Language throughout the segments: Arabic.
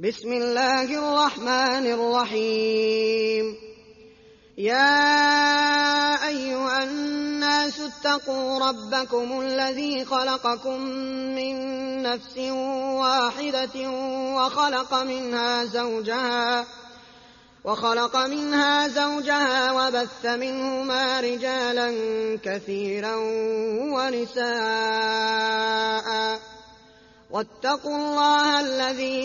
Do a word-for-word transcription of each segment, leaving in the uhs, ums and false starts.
بسم الله الرحمن الرحيم يا أيها الناس اتقوا ربكم الذي خلقكم من نفس واحدة وخلق منها زوجها وخلق منها زوجها وبث منهما رجالا كثيرا ونساء واتقوا الله الذي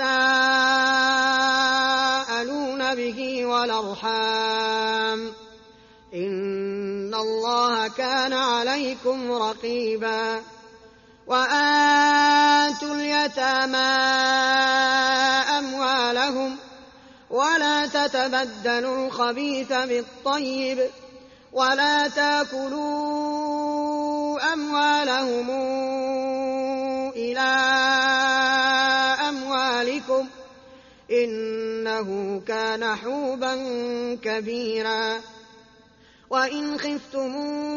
تساءلون به والأرحام إن الله كان عليكم رقيبا وآتوا اليتامى أموالهم ولا تتبدلوا الخبيث بالطيب ولا تاكلوا أموالهم إلى أموالكم إنه كان حوبا كبيرا وإن خفتم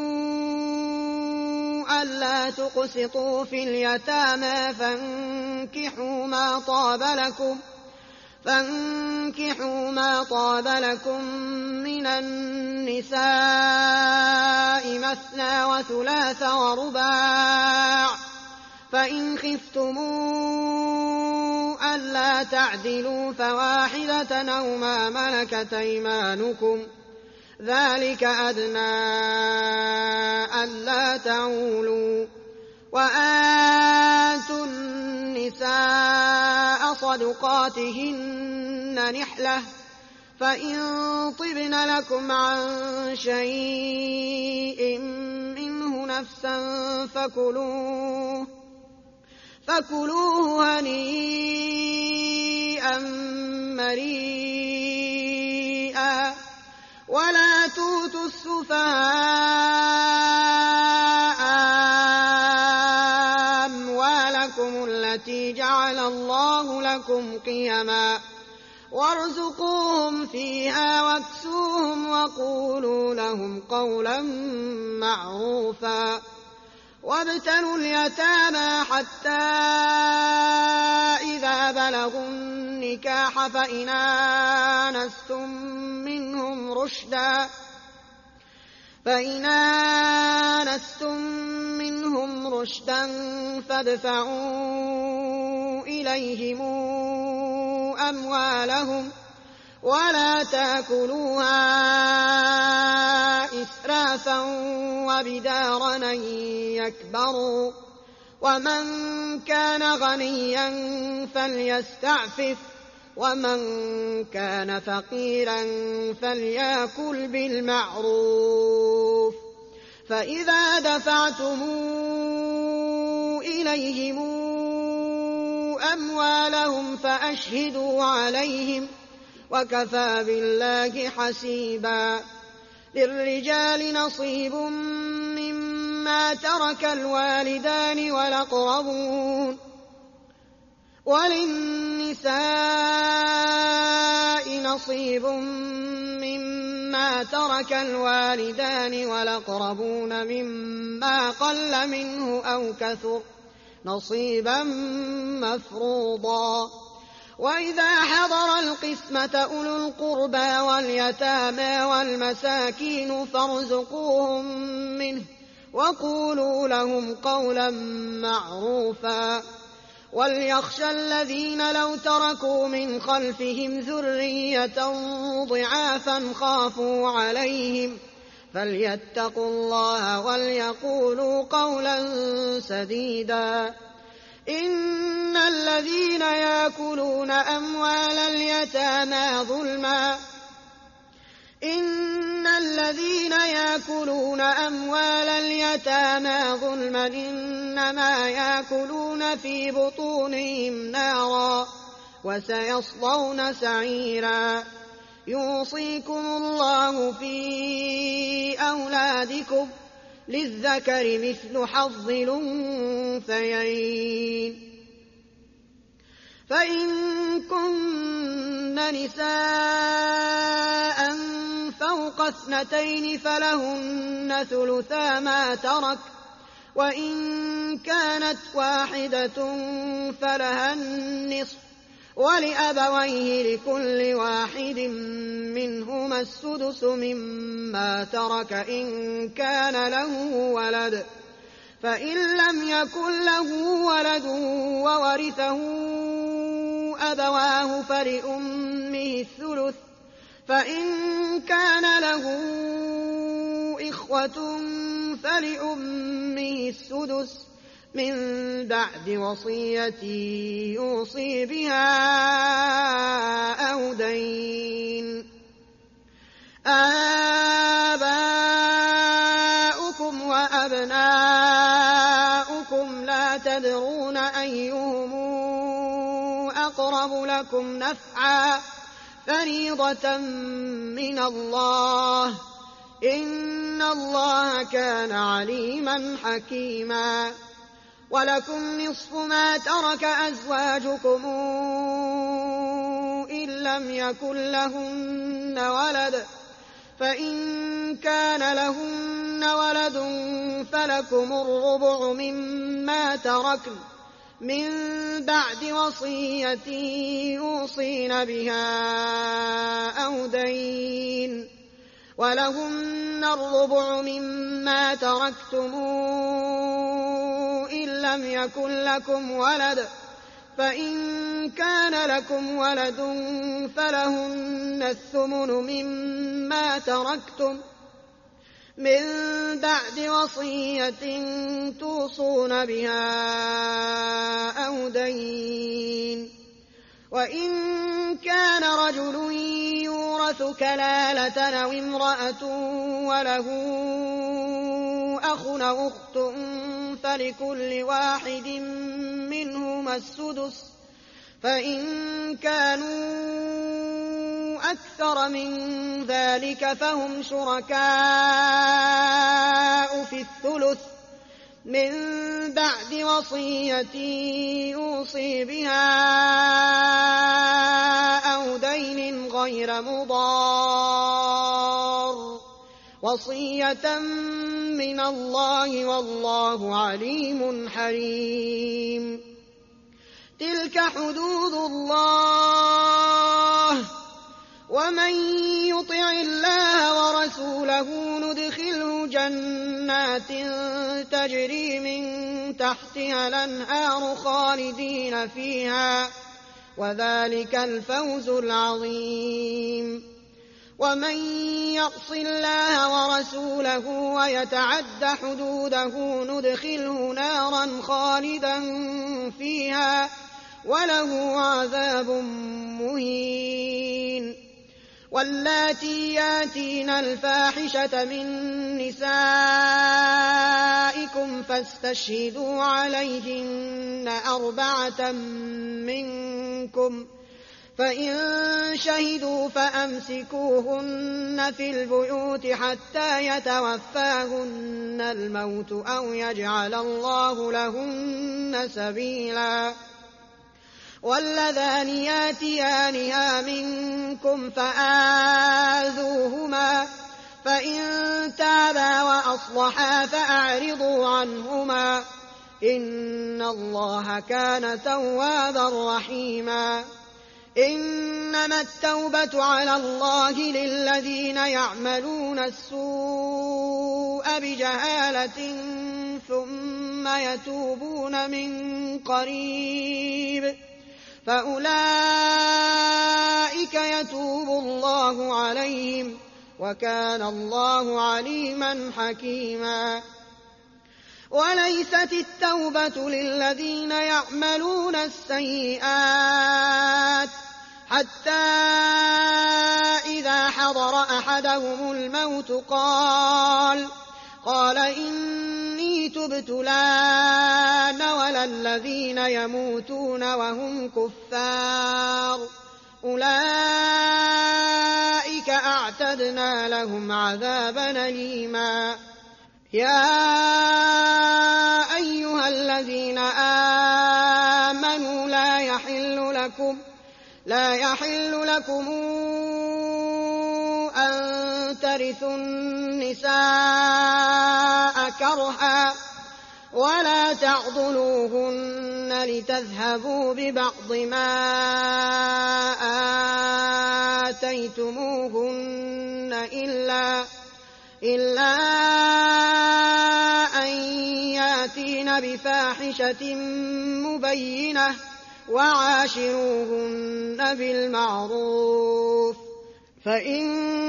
ألا تقسطوا في اليتامى فانكحوا ما طاب لكم فانكحوا ما طاب لكم من النساء مثنى وثلاث ورباع فإن خفتم ألا تعدلوا فواحدة أو ما ملكت أيمانكم ذلك أدنى ألا تعولوا وآتوا النساء صدقاتهن نحلة فإن طبن لكم عن شيء منه نفسا فكلوه فكلوه هنيئا مريئا ولا تؤتوا السفهاء أموالكم التي جعل الله لكم قيما وارزقوهم فيها واكسوهم وقولوا لهم قولا معروفا وابتلوا اليتامى حتى إذا بلغوا النكاح فإن آنستم منهم رشدا فإن آنستم منهم رشدا فادفعوا إليهم أموالهم ولا تأكلوها إسرافا وبدارا أن يكبروا ومن كان غنيا فليستعفف ومن كان فقيرا فليأكل بالمعروف فإذا دفعتم إليهم أموالهم فأشهدوا عليهم وكفى بالله حسيبا للرجال نصيب مما ترك الوالدان والأقربون وللنساء نصيب مما ترك الوالدان والأقربون مما قل منه أو كثر نصيبا مفروضا وإذا حضر القسمة أولو القربى واليتامى والمساكين فارزقوهم منه وقولوا لهم قولا معروفا وليخشى الذين لو تركوا من خلفهم ذرية ضعافا خافوا عليهم فليتقوا الله وليقولوا قولا سديدا إن الذين يأكلون أموال اليتامى ظلما إن الذين يأكلون أموال اليتامى ظلما إنما يأكلون في بطونهم نارا وسيصلون سعيرا يوصيكم الله في أولادكم للذكر مثل حظ الأنثيين فإن كن نساء فوق اثنتين فلهن ثلثا ما ترك وإن كانت واحدة فلها النصف ولأبويه لكل واحد منهما السدس مما ترك إن كان له ولد، فإن لم يكن له ولد وورثه أبواه فلأمه الثلث، فإن كان له إخوة فلأمه السدس من بعد وصية يوصي بها أو دين. آباؤكم وأبناؤكم لا تدرون أيهم أقرب لكم نفعا فريضة من الله، إن الله كان عليما حكيما. ولكم نصف ما ترك أزواجكم إن لم يكن لهن ولد، فإن كان لهن ولد فلكم الربع مما تركن من بعد وصية يوصين بها أو دين، ولهن الربع مما تركتم إن لم يكن لكم ولد، فإن كان لكم ولد فلهن الثمن مما تركتم من بعد وصية توصون بها أو دين. وإن كان رجل يورث كلالة أو امرأة وله أخ أو أخت فلكل واحد منهما السدس، فإن كانوا أكثر من ذلك فهم شركاء في الثلث من بعد وصية يوصي بها أو دين غير مضار، وصية من الله والله عليم حليم. تلك حدود الله، ومن يطع الله ورسوله ندخله جنات تجري من تحتها الأنهار خالدين فيها، وذلك الفوز العظيم. ومن يعص الله ورسوله ويتعد حدوده ندخله نارا خالدا فيها وله عذاب مهين. واللاتي ياتين الفاحشة من نسائكم فاستشهدوا عليهن أربعة منكم، فإن شهدوا فأمسكوهن في البيوت حتى يتوفاهن الموت أو يجعل الله لهن سبيلا. واللذان ياتيانها منكم فآذوهما، فإن تابا وأصلحا فأعرضوا عنهما، إن الله كان توابا رحيما. إنما التوبة على الله للذين يعملون السوء بجهالة ثم يتوبون من قريب فأولئك يتوب الله عليهم، وكان الله عليما حكيما. وليست التوبة للذين يعملون السيئات حتى إذا حضر أحدهم الموت قال قال إني تبت الآن ولا الذين يموتون وهم كفار أولئك أعتدنا لهم عذابا أليما. يا أيها الذين آمنوا لا يحل لكم لا يحل لكم أن ترثوا النساء كرها ولا تعضلوهن لتذهبوا ببعض بأرض ما آتيتموهن إلا, إلا أن ياتين بفاحشة مبينة وعاشروهن بالمعروف فإن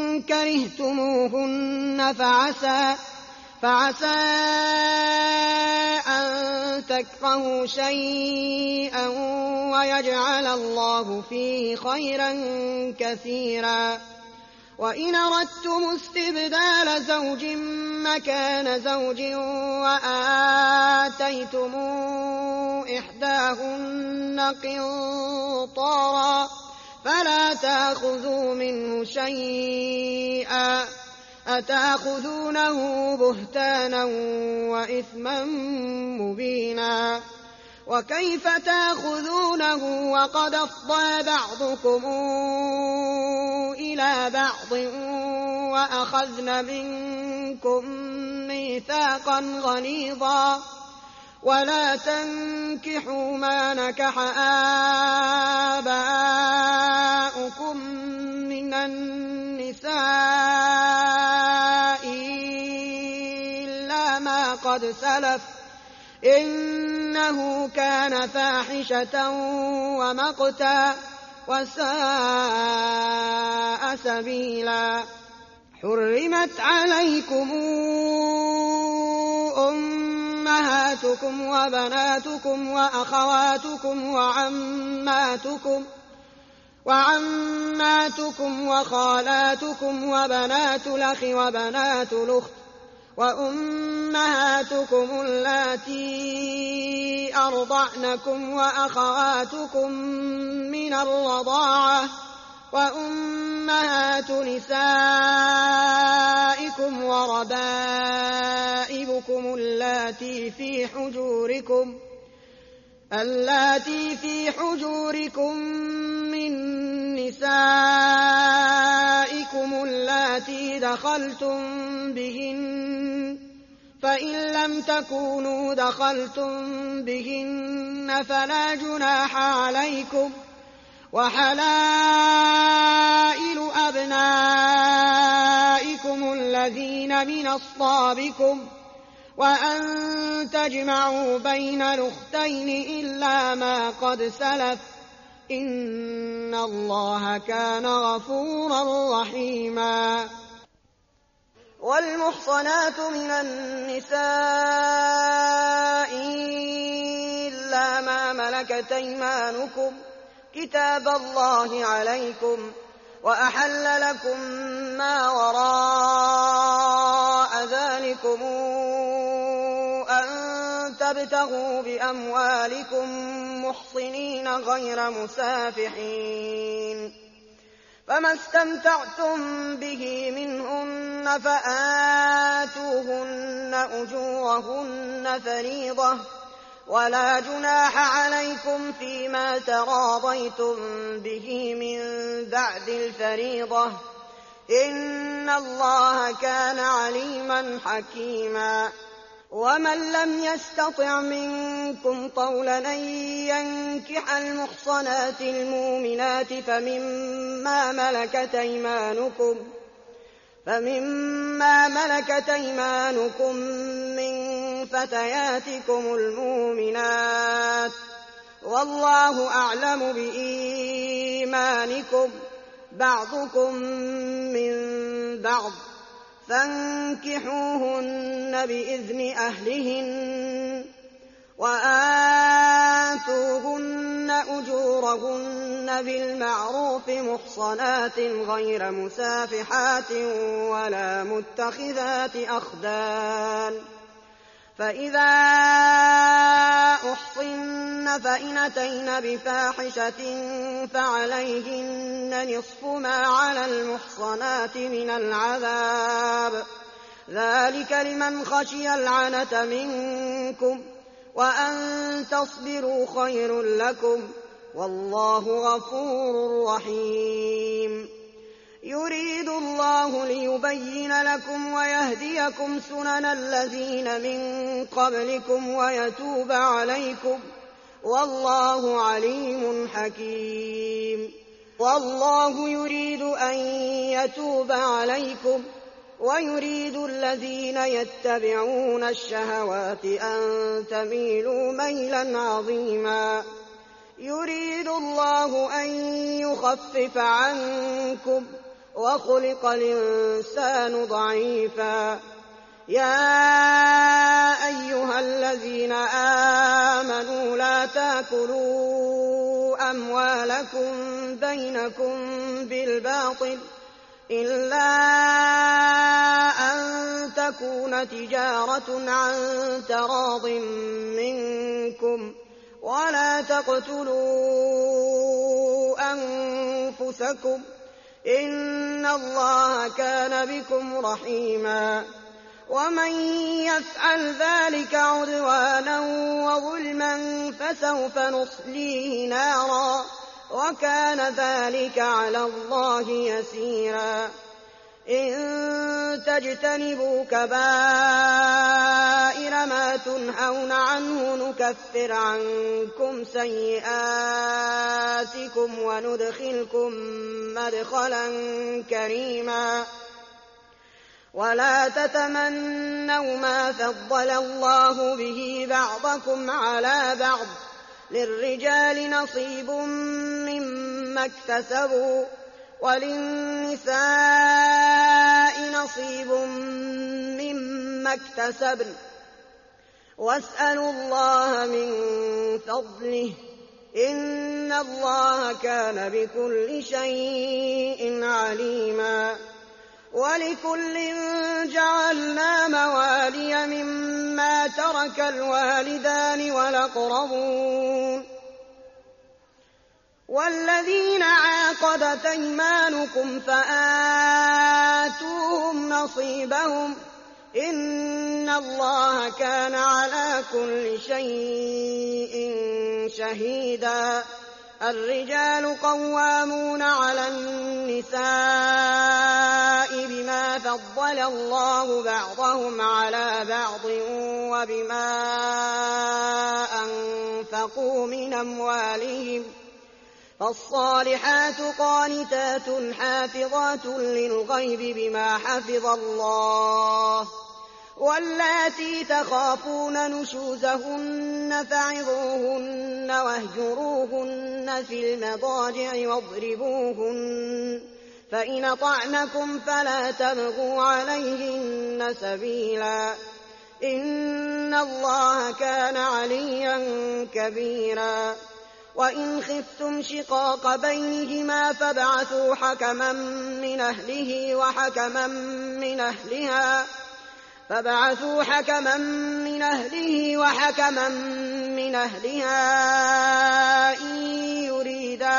كرهتموهن فعسى, فعسى أن تكرهوا شيئا ويجعل الله فيه خيرا كثيرا. وإن أردتم استبدال زوج مكان زوج وآتيتم إحداهن قنطارا فلا تأخذوا منه شيئا أتأخذونه بهتانا وإثما مبينا. وكيف تأخذونه وقد أفضى بعضكم إلى بعض وأخذن منكم ميثاقا غليظا. ولا تنكحوا ما نكح آباؤكم من النساء إلا ما قد سلف إنه كان فاحشة ومقتا وساء سبيلا. حرمت عليكم أمهاتكم وبناتكم وأخواتكم وعماتكم وعماتكم وخالاتكم وبنات الأخ وبنات الأخت وأمهاتكم اللاتي أرضعنكم وأخواتكم من الرضاعة وأمهات نسائكم وربائبكم اللاتي في حجوركم اللاتي في حجوركم من نسائكم اللاتي دخلتم بهن فإن لم تكونوا دخلتم بهن فلا جناح عليكم. وحلائل أبنائكم الذين من أصلابكم وأن تجمعوا بين الأختين إلا ما قد سلف إن الله كان غفورا رحيما. والمحصنات من النساء إلا ما ملكت أيمانكم كتاب الله عليكم وأحل لكم ما وراء ذلكم أن تبتغوا بأموالكم محصنين غير مسافحين فما استمتعتم به منهن فآتوهن أجورهن فريضة ولا جناح عليكم فيما تراضيتم به من بعد الفريضة إن الله كان عليما حكيما. ومن لم يستطع منكم طولا أن ينكح المحصنات المؤمنات فمما ملكت أيمانكم فمما ملكت أيمانكم من فتياتكم المؤمنات والله أعلم بإيمانكم بعضكم من بعض فانكحوهن بإذن أهلهن وآتوهن أجورهن بالمعروف محصنات غير مسافحات ولا متخذات أخدان. فإذا أحصن فإن أتين بفاحشة فعليهن نصف ما على المحصنات من العذاب ذلك لمن خشي العنة منكم وأن تصبروا خير لكم والله غفور رحيم. يريد الله ليبين لكم ويهديكم سنن الذين من قبلكم ويتوب عليكم والله عليم حكيم. والله يريد أن يتوب عليكم ويريد الذين يتبعون الشهوات أن تميلوا ميلا عظيما. يريد الله أن يخفف عنكم وخلق الإنسان ضعيفا. يا أيها الذين آمنوا لا تأكلوا أموالكم بينكم بالباطل إلا أن تكون تجارة عن تراض منكم ولا تقتلوا أنفسكم إن الله كان بكم رحيما. ومن يفعل ذلك عدوانا وظلما فسوف نصليه نارا وكان ذلك على الله يسيرا. إن تجتنبوا كبائر ما تنهون عنه نكفر عنكم سيئاتكم وندخلكم مدخلا كريما. ولا تتمنوا ما فضل الله به بعضكم على بعض للرجال نصيب مما اكتسبوا وللنساء نصيب مما اكتسبن واسألوا الله من فضله إن الله كان بكل شيء عليما. ولكل جعلنا موالي مما ترك الوالدان والأقربون والذين عاقدت أيمانكم فآتوهم نصيبهم إن الله كان على كل شيء شهيدا. الرجال قوامون على النساء بما فضل الله بعضهم على بعض وبما أنفقوا من أموالهم فالصالحات قانتات حافظات للغيب بما حفظ الله. واللاتي تخافون نشوزهن فعظوهن واهجروهن في المضاجع واضربوهن فإن أطعنكم فلا تبغوا عليهن سبيلا إن الله كان عليا كبيرا. وإن خفتم شقاق بينهما فابعثوا حكما من أهله وحكما من أهلها فابعثوا حكما من أهله وحكما من أهلها إن يريدا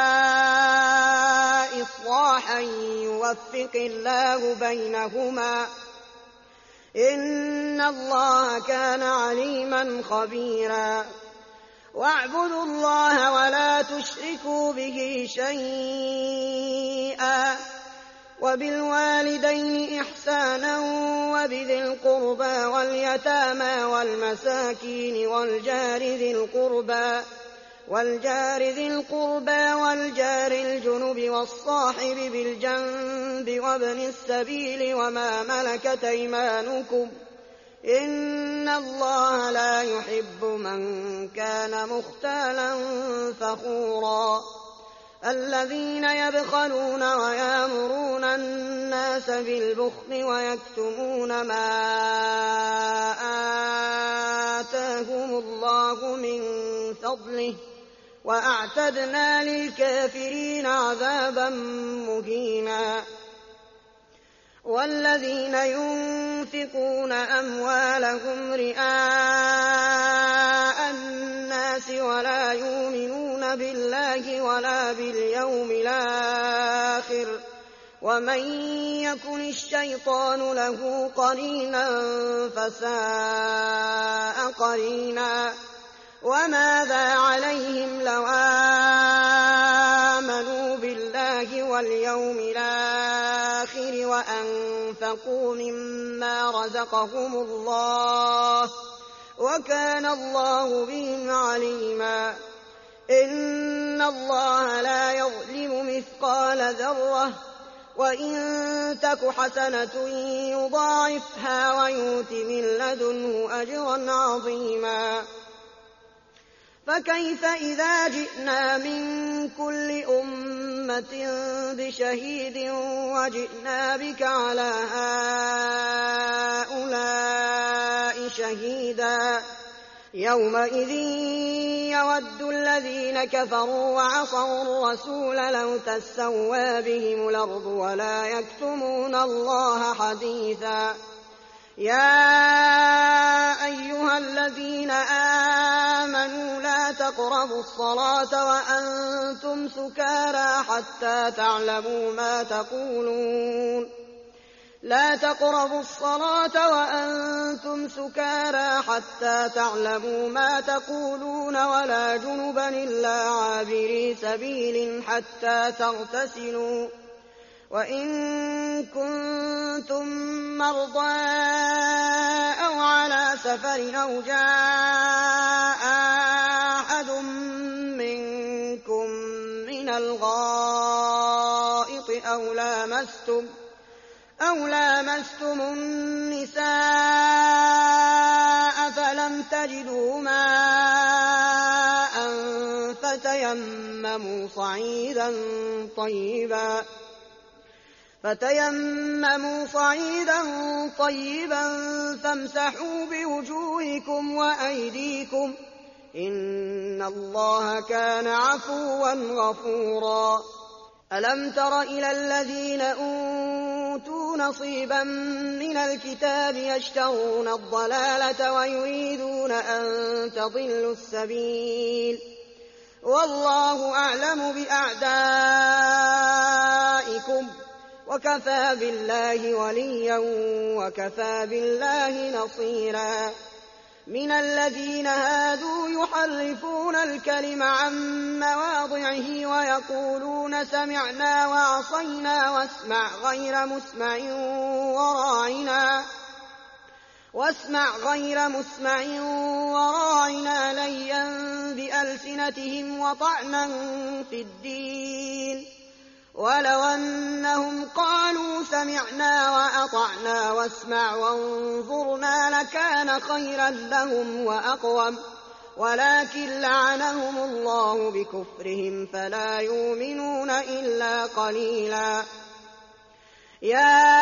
إصلاحا يوفق الله بينهما إن الله كان عليما خبيرا. واعبدوا الله ولا تشركوا به شيئا وبالوالدين إحسانا وبذي القربى واليتامى والمساكين والجار ذي القربى والجار ذي القربى والجار الجنب والصاحب بالجنب وابن السبيل وما ملكت أيمانكم إن الله لا يحب من كان مختالا فخورا. الذين يبخلون ويأمرون الناس بالبخل ويكتمون ما آتاهم الله من فضله وأعتدنا للكافرين عذابا مهينا. والذين ينفقون أموالهم رئاء الناس ولا يؤمنون بالله ولا باليوم الآخر ومن يكن الشيطان له قرينا فساء قرينا. وماذا عليهم لو آمنوا بالله واليوم الآخر وأنفقوا مما رزقهم الله وكان الله بهم عليما. إن الله لا يظلم مثقال ذرة وإن تك حسنة يضاعفها ويؤت من لدنه أجرا عظيما فكيف إذا جئنا من كل أمة بشهيد وجئنا بك على هؤلاء شهيدا يومئذ يود الذين كفروا وعصوا الرسول لو تسوى بهم الأرض ولا يكتمون الله حديثا يا أيها الذين آمنوا لا تقربوا الصلاة وأنتم سكارى حتى تعلموا ما تقولون لا تقربوا الصلاة وأنتم سكارى حتى تعلموا ما تقولون ولا جنبا إلا عابري سبيل حتى تغتسلوا وإن كنتم مرضى أو على سفر أو جاء أحد منكم من الغائط أو لامستم أو لامستم النساء فلم تجدوا ماء فتيمموا صعيدا طيبا فتيمموا صعيدا طيبا فامسحوا بوجوهكم وأيديكم إن الله كان عفوا غفورا ألم تر إلى الذين أوتوا نصيبا من الكتاب يشترون الضلالة ويريدون أن تضلوا السبيل والله أعلم بأعدائكم وكفى بالله وليا وكفى بالله نصيرا من الذين هادوا يحرفون الكلم عن مواضعه ويقولون سمعنا وعصينا واسمع غير مسمع وراعنا واسمع غير مسمع وراعنا ليا بألسنتهم وطعنا في الدين ولو أنهم قالوا سمعنا وأطعنا واسمع وانظرنا لكان خيرا لهم وأقوم ولكن لعنهم الله بكفرهم فلا يؤمنون إلا قليلا يا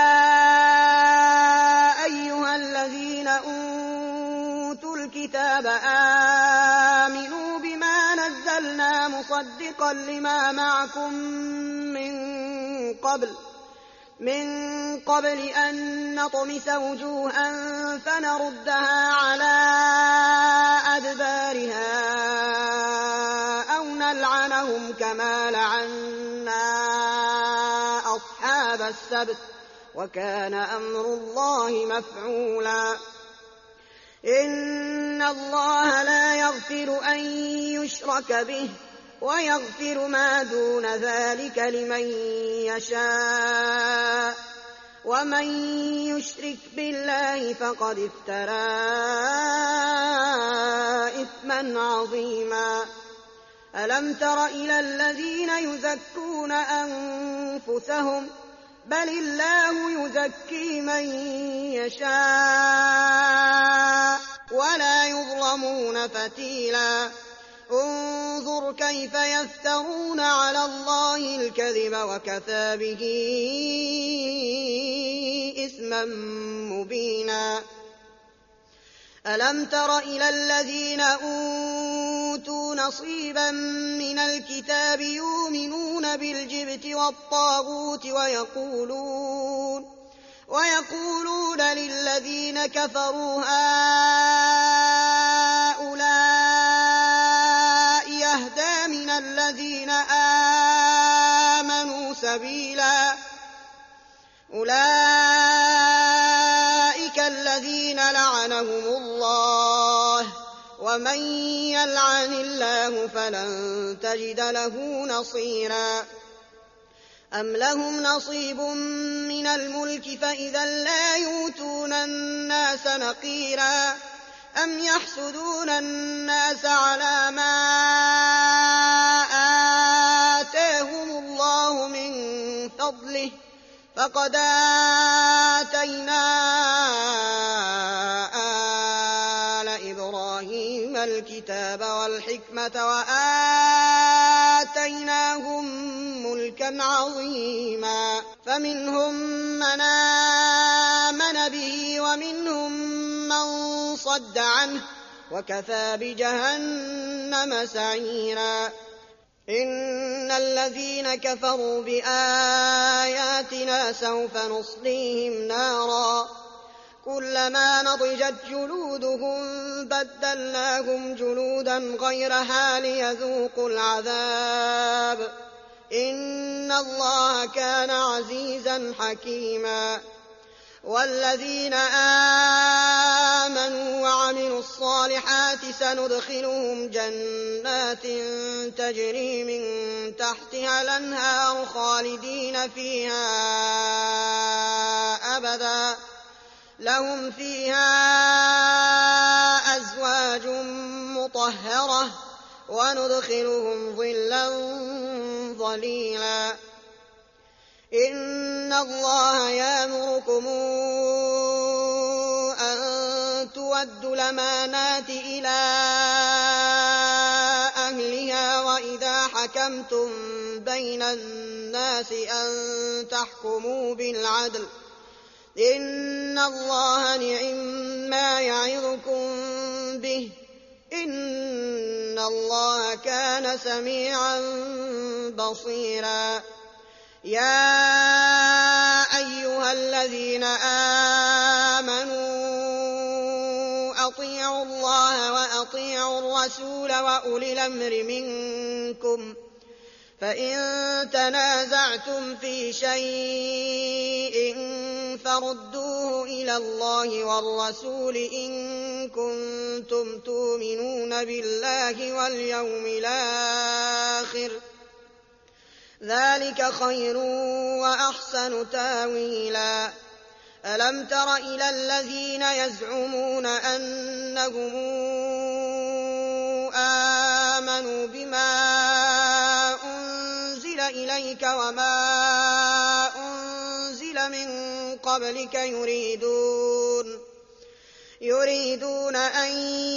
أيها الذين أوتوا الكتاب آمنوا بما نزلنا مصدقا لما معكم من قبل من قبل أن نطمس وجوها فنردها على أدبارها أو نلعنهم كما لعنا أصحاب السبت وكان أمر الله مفعولا إن الله لا يغفر أن يشرك به ويغفر ما دون ذلك لمن يشاء ومن يشرك بالله فقد افترى إثما عظيما ألم تر إلى الذين يزكون أنفسهم بل الله يزكي من يشاء ولا يظلمون فتيلا انظر كيف يفترون على الله الكذب وكفى به إثما مبينا ألم تر إلى الذين أوتوا نصيبا من الكتاب يؤمنون بالجبت والطاغوت ويقولون ويقولون للذين كفروا هؤلاء يهدى من الذين آمنوا سبيلا أولئك الذين لعنهم الله ومن يلعن الله فلن تجد له نصيرا أم لهم نصيب من الملك فإذا لا يؤتون الناس نقيرا أم يحسدون الناس على ما فضله فقد آتينا آل إبراهيم الكتاب والحكمة وآتيناهم ملكا عظيما فمنهم من آمن به ومنهم من صد عنه وكفى بجهنم سعيرا إن الذين كفروا بآياتنا سوف نصليهم نارا كلما نضجت جلودهم بدلناهم جلودا غيرها ليذوقوا العذاب إن الله كان عزيزا حكيما والذين آمنوا وعملوا الصالحات سندخلهم جنات تجري من تحتها الأنهار خالدين فيها أبدا لهم فيها أزواج مطهرة وندخلهم ظلا ظليلا إن الله يأمركم أن تؤدوا الأمانات إلى أهلها وإذا حكمتم بين الناس أن تحكموا بالعدل إن الله نعما يعظكم به إن الله كان سميعا بصيرا يا أيها الذين آمنوا أطيعوا الله وأطيعوا الرسول وأولي الأمر منكم فإن تنازعتم في شيء فردوه إلى الله والرسول إن كنتم تؤمنون بالله واليوم الآخر ذلك خير وأحسن تاويلا ألم تر إلى الذين يزعمون أنهم آمنوا بما أنزل إليك وما أنزل من قبلك يريدون يريدون أن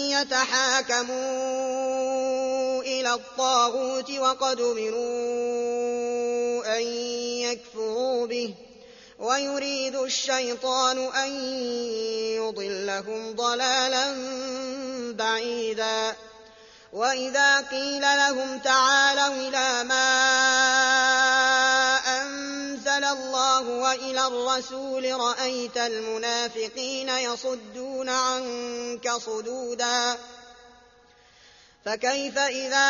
يتحاكموا إلى الطاغوت وقد أمروا أن يكفروا به ويريد الشيطان أن يضلهم ضلالا بعيدا وإذا قيل لهم تعالوا إلى ما أنزل الله وإلى الرسول رأيت المنافقين يصدون عنك صدودا فكيف إذا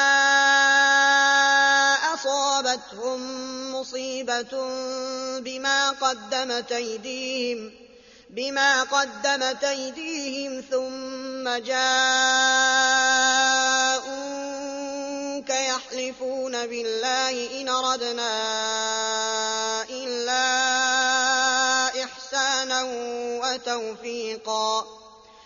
أصابتهم مصيبة بما قدمت أيديهم بما قدمت أيديهم ثم جاءوك يحلفون بالله إن أردنا إلا إحسانا وتوفيقا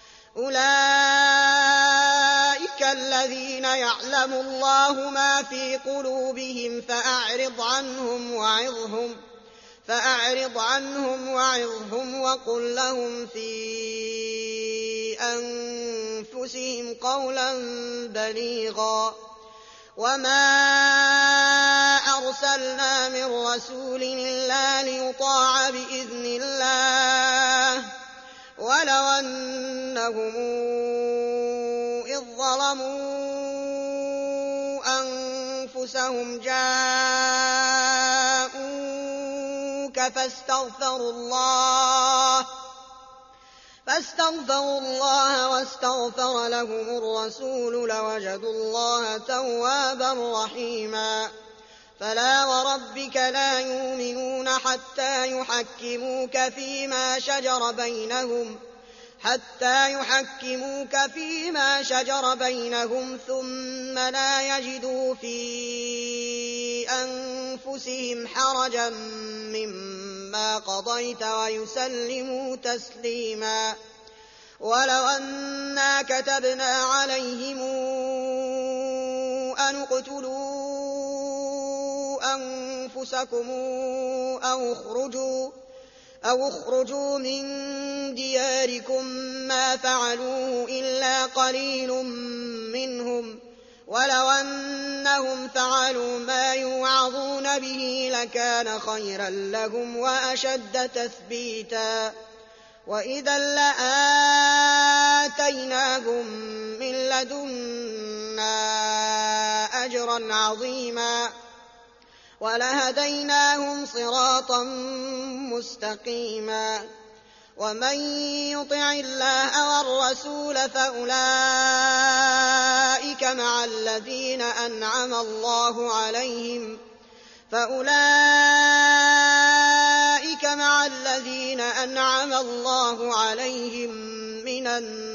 أولئك الذين يعلم الله ما في قلوبهم فأعرض عنهم وعظهم فأعرض عنهم وعظهم وقل لهم في أنفسهم قولا بليغا وما أرسلنا من رسول إلا ليطاع بإذن الله ولو أنهم إذ ظلموا أنفسهم جاءوك فاستغفروا الله فاستغفروا الله واستغفر لهم الرسول لوجدوا الله توابا رحيما فلا وربك لا يؤمنون حتى يحكموك فيما شجر بينهم حتى يحكموك فيما شجر بينهم ثم لا يجدوا في أنفسهم حرجا مما قضيت ويسلموا تسليما ولو أنا كتبنا عليهم أن اقتلوا أنفسكم أو اخرجوا أو اخرجوا من دياركم ما فعلوه إلا قليل منهم ولو أنهم فعلوا ما يوعظون به لكان خيرا لهم وأشد تثبيتا وإذا لآتيناهم من لدنا أجرا عظيما ولهديناهم صراطا مستقيما ومن يطع الله والرسول فأولئك مع الذين أنعم الله عليهم فأولئك مع الذين أنعم الله عليهم من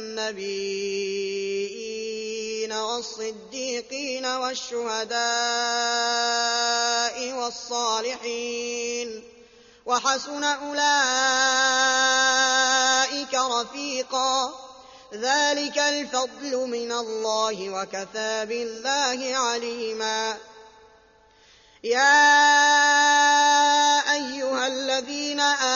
النبيين والصديقين والشهداء والصالحين وحسن أولئك رفيقا ذلك الفضل من الله وكفى بالله عليما يا أيها الذين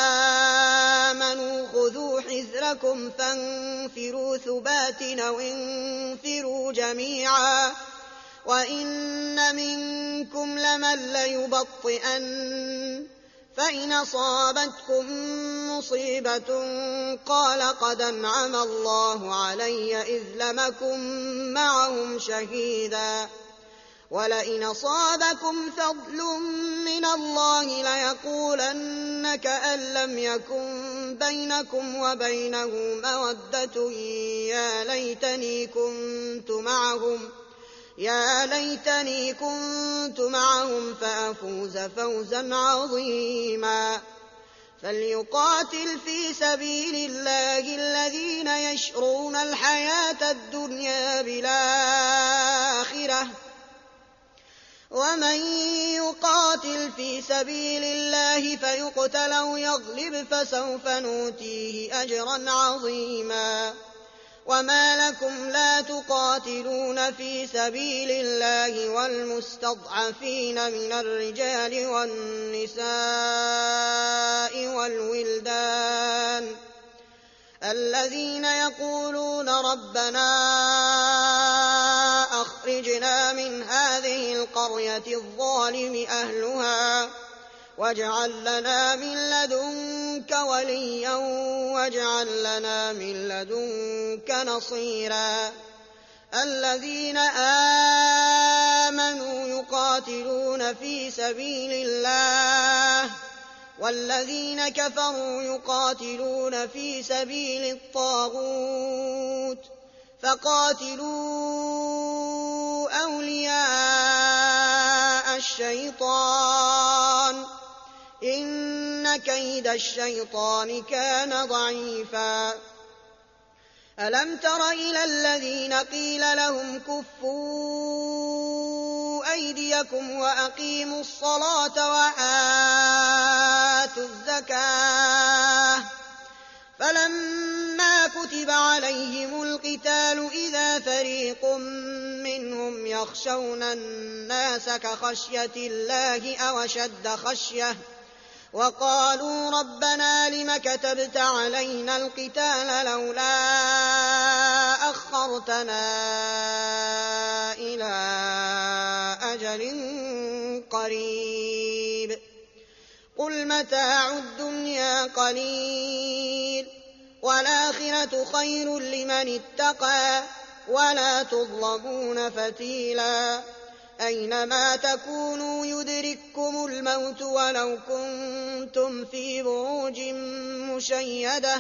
آمنوا خذوا حذركم فانفروا ثبات أو انفروا جميعا وإن منكم لمن ليبطئن فإن أصابتكم مصيبة قال قد أنعم الله علي إذ لم أكن معهم شهيدا ولئن أصابكم فضل من الله ليقولن كأن لم يكن بينكم وبينه مودة يا ليتني كنت معهم يا ليتني كنت معهم فأفوز فوزا عظيما فليقاتل في سبيل الله الذين يشرون الحياة الدنيا بالآخرة ومن يقاتل في سبيل الله فيقتل أو يغلب فسوف نؤتيه أجرا عظيما وما لكم لا تقاتلون في سبيل الله والمستضعفين من الرجال والنساء والولدان الذين يقولون ربنا أخرجنا من هذه القرية الظالم أهلها واجعل لنا من لدنك وليا واجعل لنا من لدنك نصيرا الذين آمنوا يقاتلون في سبيل الله والذين كفروا يقاتلون في سبيل الطاغوت فقاتلوا أولياء الشيطان إن كيد الشيطان كان ضعيفا ألم تر إلى الذين قيل لهم كفوا أيديكم وأقيموا الصلاة وآتوا الزكاة فلما كتب عليهم القتال إذا فريق منهم يخشون الناس كخشية الله أو أشد خشية وقالوا ربنا لم كتبت علينا القتال لولا أخرتنا إلى أجل قريب قل متاع الدنيا قليل والآخرة خير لمن اتقى ولا تظلمون فتيلا أينما تكونوا يدرككم الموت ولو كنتم في بروج مشيدة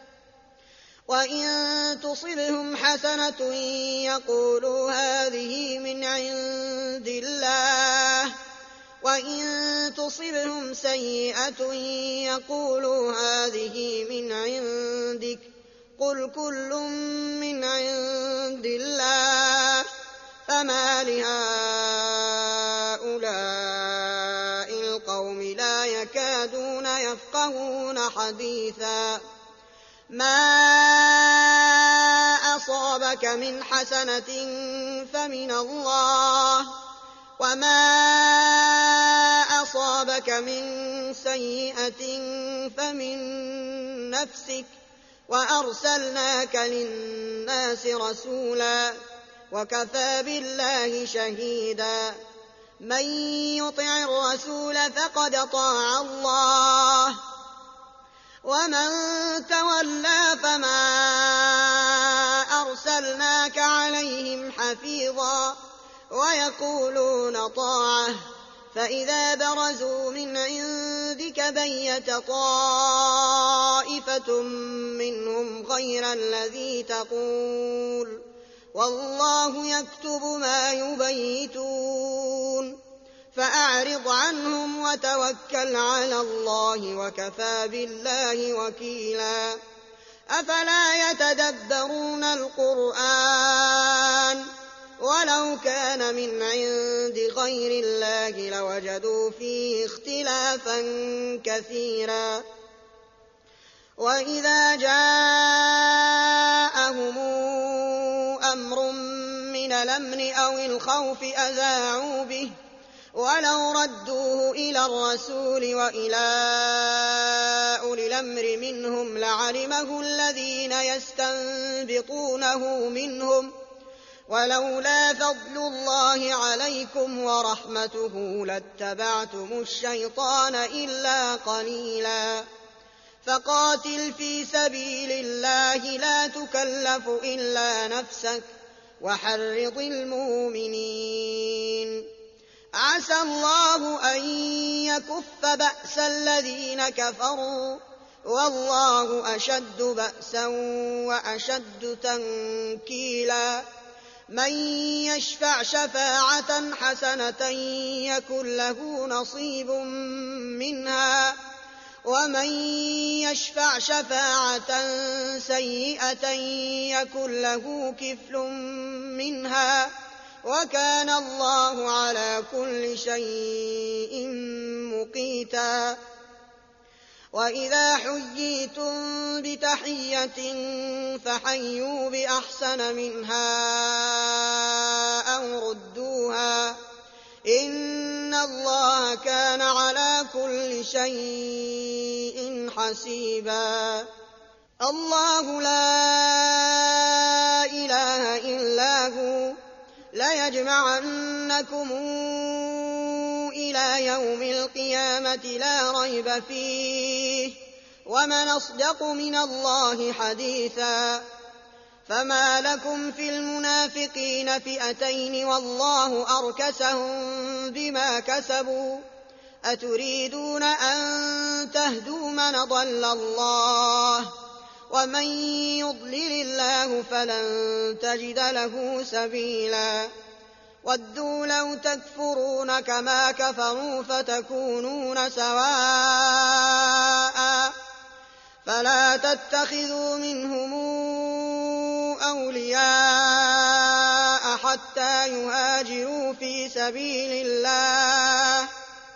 وإن تصبهم حسنة يقولوا هذه من عند الله وإن تصبهم سيئة يقولوا هذه من عندك قل كل من عند الله فما لهؤلاء القوم لا يكادون يفقهون حديثا ما أصابك من حسنة فمن الله وما أصابك من سيئة فمن نفسك وأرسلناك للناس رسولا وكفى بالله شهيدا من يطع الرسول فقد أطاع الله ومن تولى فما أرسلناك عليهم حفيظا ويقولون طاعة فإذا برزوا من عندك بيت طائفة منهم غير الذي تقول والله يكتب ما يبيتون فأعرض عنهم وتوكل على الله وكفى بالله وكيلا أفلا يتدبرون القرآن ولو كان من عند غير الله لوجدوا فيه اختلافا كثيرا وإذا جاءهم أمر من الأمن أو الخوف أذاعوا به ولو ردوه إلى الرسول وإلى أولي الأمر منهم لعلمه الذين يستنبطونه منهم ولولا فضل الله عليكم ورحمته لاتبعتم الشيطان إلا قليلا فقاتل في سبيل الله لا تكلف إلا نفسك وحرض المؤمنين عسى الله أن يكف بأس الذين كفروا والله أشد بأسا وأشد تنكيلا من يشفع شفاعة حسنة يكن له نصيب منها ومن يشفع شفاعة سيئة يكن له كفل منها وكان الله على كل شيء مقيتا وإذا حييتم بتحية فحيوا بأحسن منها أو ردوها إن الله كان على كل شيء حسيبا الله لا إله إلا هو ليجمعنكم إلى يوم القيامة لا ريب فيه ومن أصدق من الله حديثا فما لكم في المنافقين فئتين والله أركسهم بما كسبوا أتريدون أن تهدوا من ضل الله ومن يضلل الله فلن تجد له سبيلا ودوا لو تكفرون كما كفروا فتكونون سواء فلا تتخذوا منهم أولياء حتى يهاجروا في سبيل الله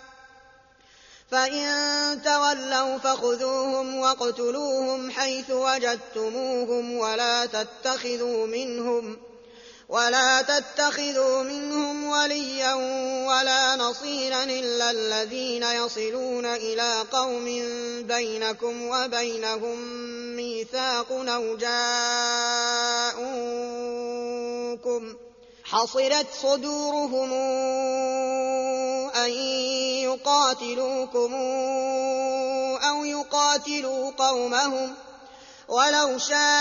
فإن تولوا فخذوهم واقتلوهم حيث وجدتموهم ولا تتخذوا منهم ولا تتخذوا منهم وليا ولا نصيرا إلا الذين يصلون إلى قوم بينكم وبينهم ميثاق أو جاءوكم حصرت صدورهم أن يقاتلوكم أو يقاتلوا قومهم ولو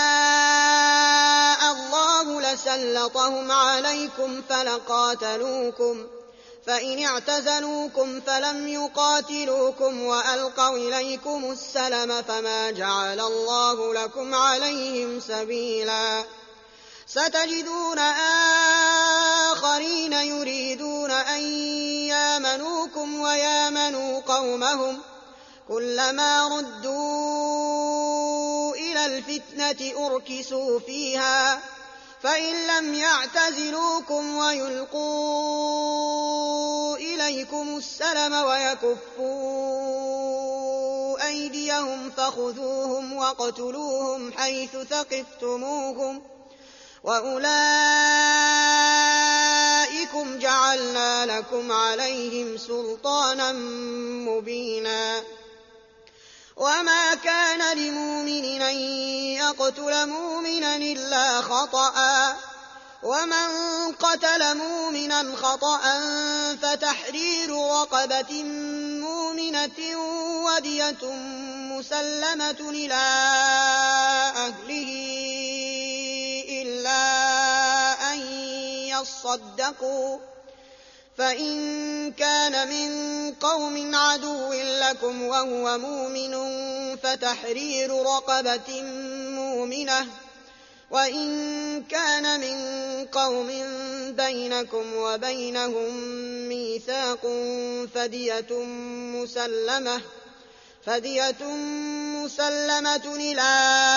شاء الله لسلطهم عليكم فلقاتلوكم فإن اعتزلوكم فلم يقاتلوكم وألقوا إليكم السلم فما جعل الله لكم عليهم سبيلا ستجدون آخرين يريدون أن يامنوكم ويامنوا قومهم كلما ردوا إلى الفتنة أركسوا فيها فإن لم يعتزلوكم ويلقوا إليكم السلم ويكفوا أيديهم فخذوهم واقتلوهم حيث ثقفتموهم وأولئكم ذلكم جعلنا لكم عليهم سلطانا مبينا وما كان لمؤمن أن يقتل مؤمنا إلا خطأ ومن قتل مؤمنا خطأ فتحرير رقبة مؤمنة ودية مسلمة إلى أهله إلا أن يصدقوا فإن كان من قوم عدو لكم وهو مؤمن فتحرير رقبة مؤمنة وإن كان من قوم بينكم وبينهم ميثاق فدية مسلمة فدية مسلمة إلى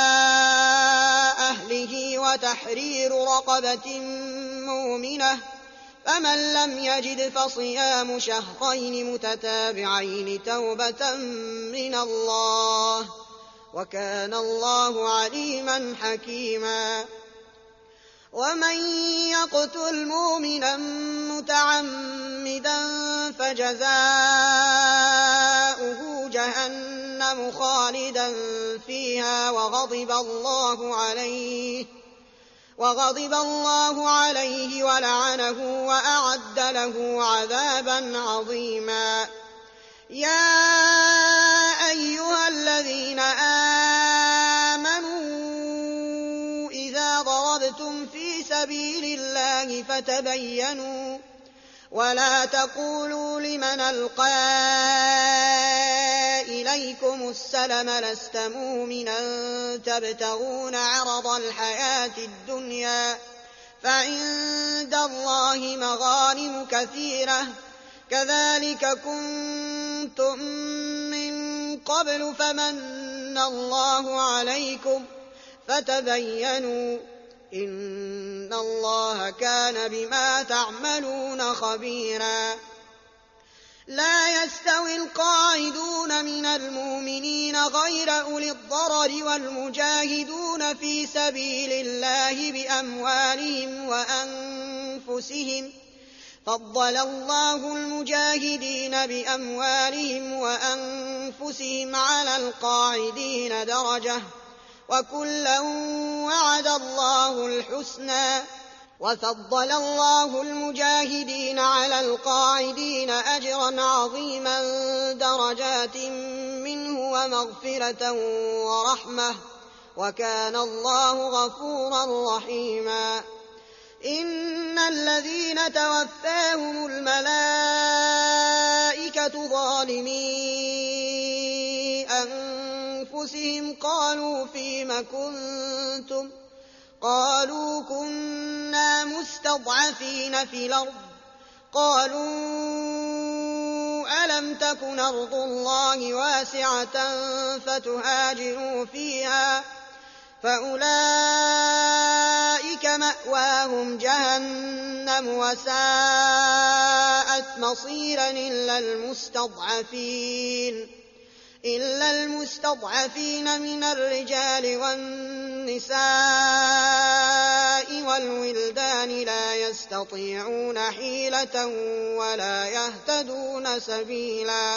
أهله وتحرير رقبة مؤمنة فمن لم يجد فصيام شهرين متتابعين توبة من الله وكان الله عليما حكيما ومن يقتل مؤمنا متعمدا فجزاؤه جهنم خالدا فيها وغضب الله عليه وغضب الله عليه ولعنه وأعد له عذابا عظيما يا أيها الذين آمنوا إذا ضربتم في سبيل الله فتبينوا ولا تقولوا لمن ألقى إليكم السلم لست مؤمنا تبتغون عرض الحياة الدنيا فعند الله مغانم كثيرة كذلك كنتم من قبل فمن الله عليكم فتبينوا إن الله كان بما تعملون خبيرا لا يستوي القاعدون من المؤمنين غير أولي الضرر والمجاهدون في سبيل الله بأموالهم وأنفسهم فضل الله المجاهدين بأموالهم وأنفسهم على القاعدين درجة وكلا وعد الله الحسنى وفضل الله المجاهدين على القاعدين أجرا عظيما درجات منه ومغفرة ورحمة وكان الله غفورا رحيما إن الذين توفاهم الملائكة ظالمي أنفسهم قالوا فيم كنتم قالوا كنا مستضعفين في الأرض قالوا ألم تكن أرض الله واسعة فتهاجروا فيها فأولئك مأواهم جهنم وساءت مصيرا إلا المستضعفين إلا المستضعفين من الرجال والنساء والولدان لا يستطيعون حيلة ولا يهتدون سبيلا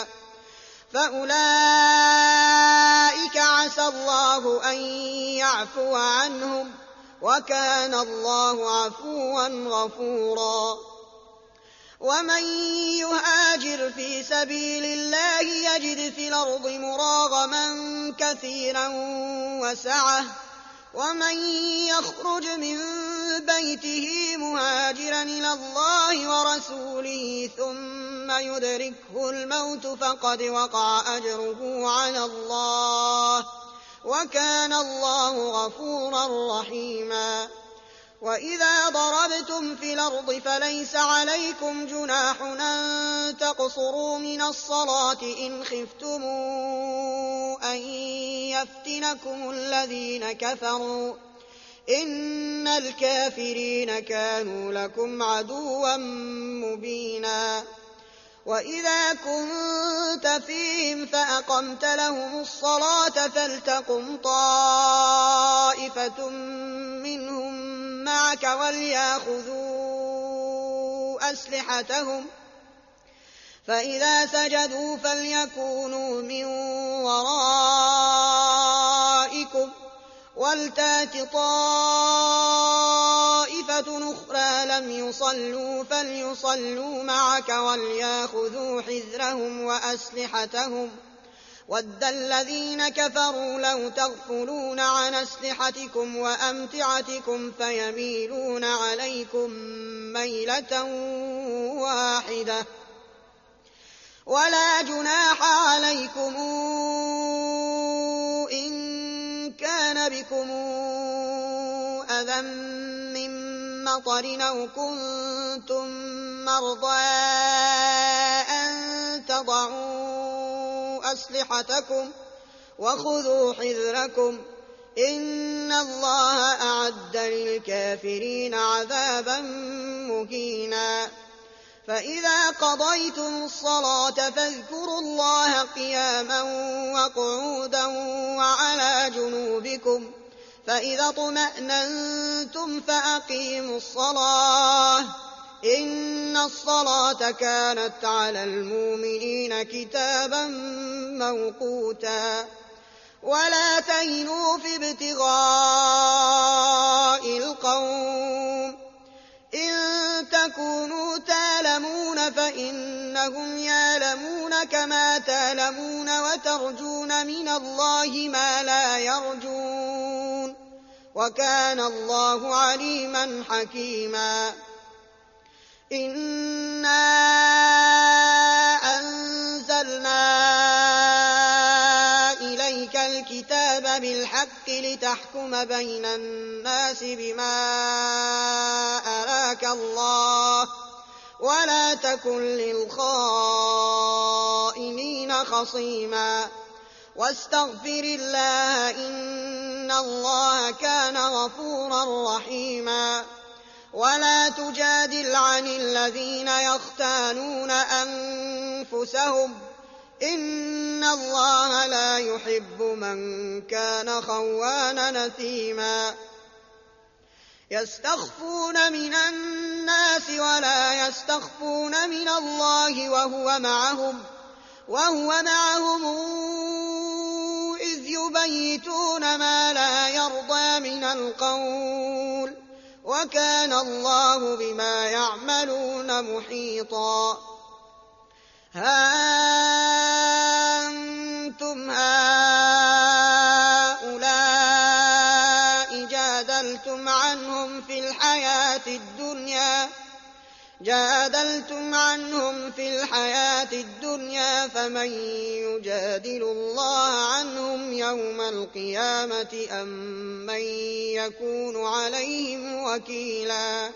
فأولئك عسى الله أن يعفو عنهم وكان الله عفوا غفورا ومن يهاجر في سبيل الله يجد في الأرض مراغما كثيرا وسعة ومن يخرج من بيته مهاجرا إلى الله ورسوله ثم يدركه الموت فقد وقع أجره على الله وكان الله غفورا رحيما وإذا ضربتم في الأرض فليس عليكم جناح أن تقصروا من الصلاة إن خفتم أن يفتنكم الذين كفروا إن الكافرين كانوا لكم عدوا مبينا وإذا كنت فيهم فأقمت لهم الصلاة فلتقم طائفة منهم معك وليأخذوا أسلحتهم فإذا سجدوا فليكونوا من ورائكم ولتات طائفة أخرى لم يصلوا فليصلوا معك ولياخذوا حذرهم وأسلحتهم ود الذين كفروا لو تغفلون عن أسلحتكم وأمتعتكم فيميلون عليكم ميلة واحدة ولا جناح عليكم إن كان بكم أذى من مطر أو كنتم مرضى أن تضعوا أسلحتكم وخذوا حذركم إن الله أعد للكافرين عذابا مهينا فإذا قضيتم الصلاة فاذكروا الله قياما وقعودا وعلى جنوبكم فإذا اطمأننتم فأقيموا الصلاة إن الصلاة كانت على المؤمنين كتابا موقوتا ولا تهنوا في ابتغاء القوم إن تكونوا تَعْلَمُونَ فإنهم يعلمون كما تعلمون وترجون من الله ما لا يرجون وكان الله عليما حكيما إنا أنزلنا إليك الكتاب بالحق لتحكم بين الناس بما أراك الله ولا تكن للخائنين خصيما واستغفر الله إن الله كان غفورا رحيما ولا تجادل عن الذين يختانون أنفسهم إن الله لا يحب من كان خوانا نثيما يستخفون من الناس ولا يستخفون من الله وهو معهم وهو معهم إذ يبيتون ما لا يرضى من القول وكان الله بما يعملون محيطا ها أنتم هؤلاء جادلتم عنهم في الحياة الدنيا جادلتم عنهم في الحياة الدنيا فمن يجادل الله عنهم يوم القيامة أم من يكون عليهم وكيلا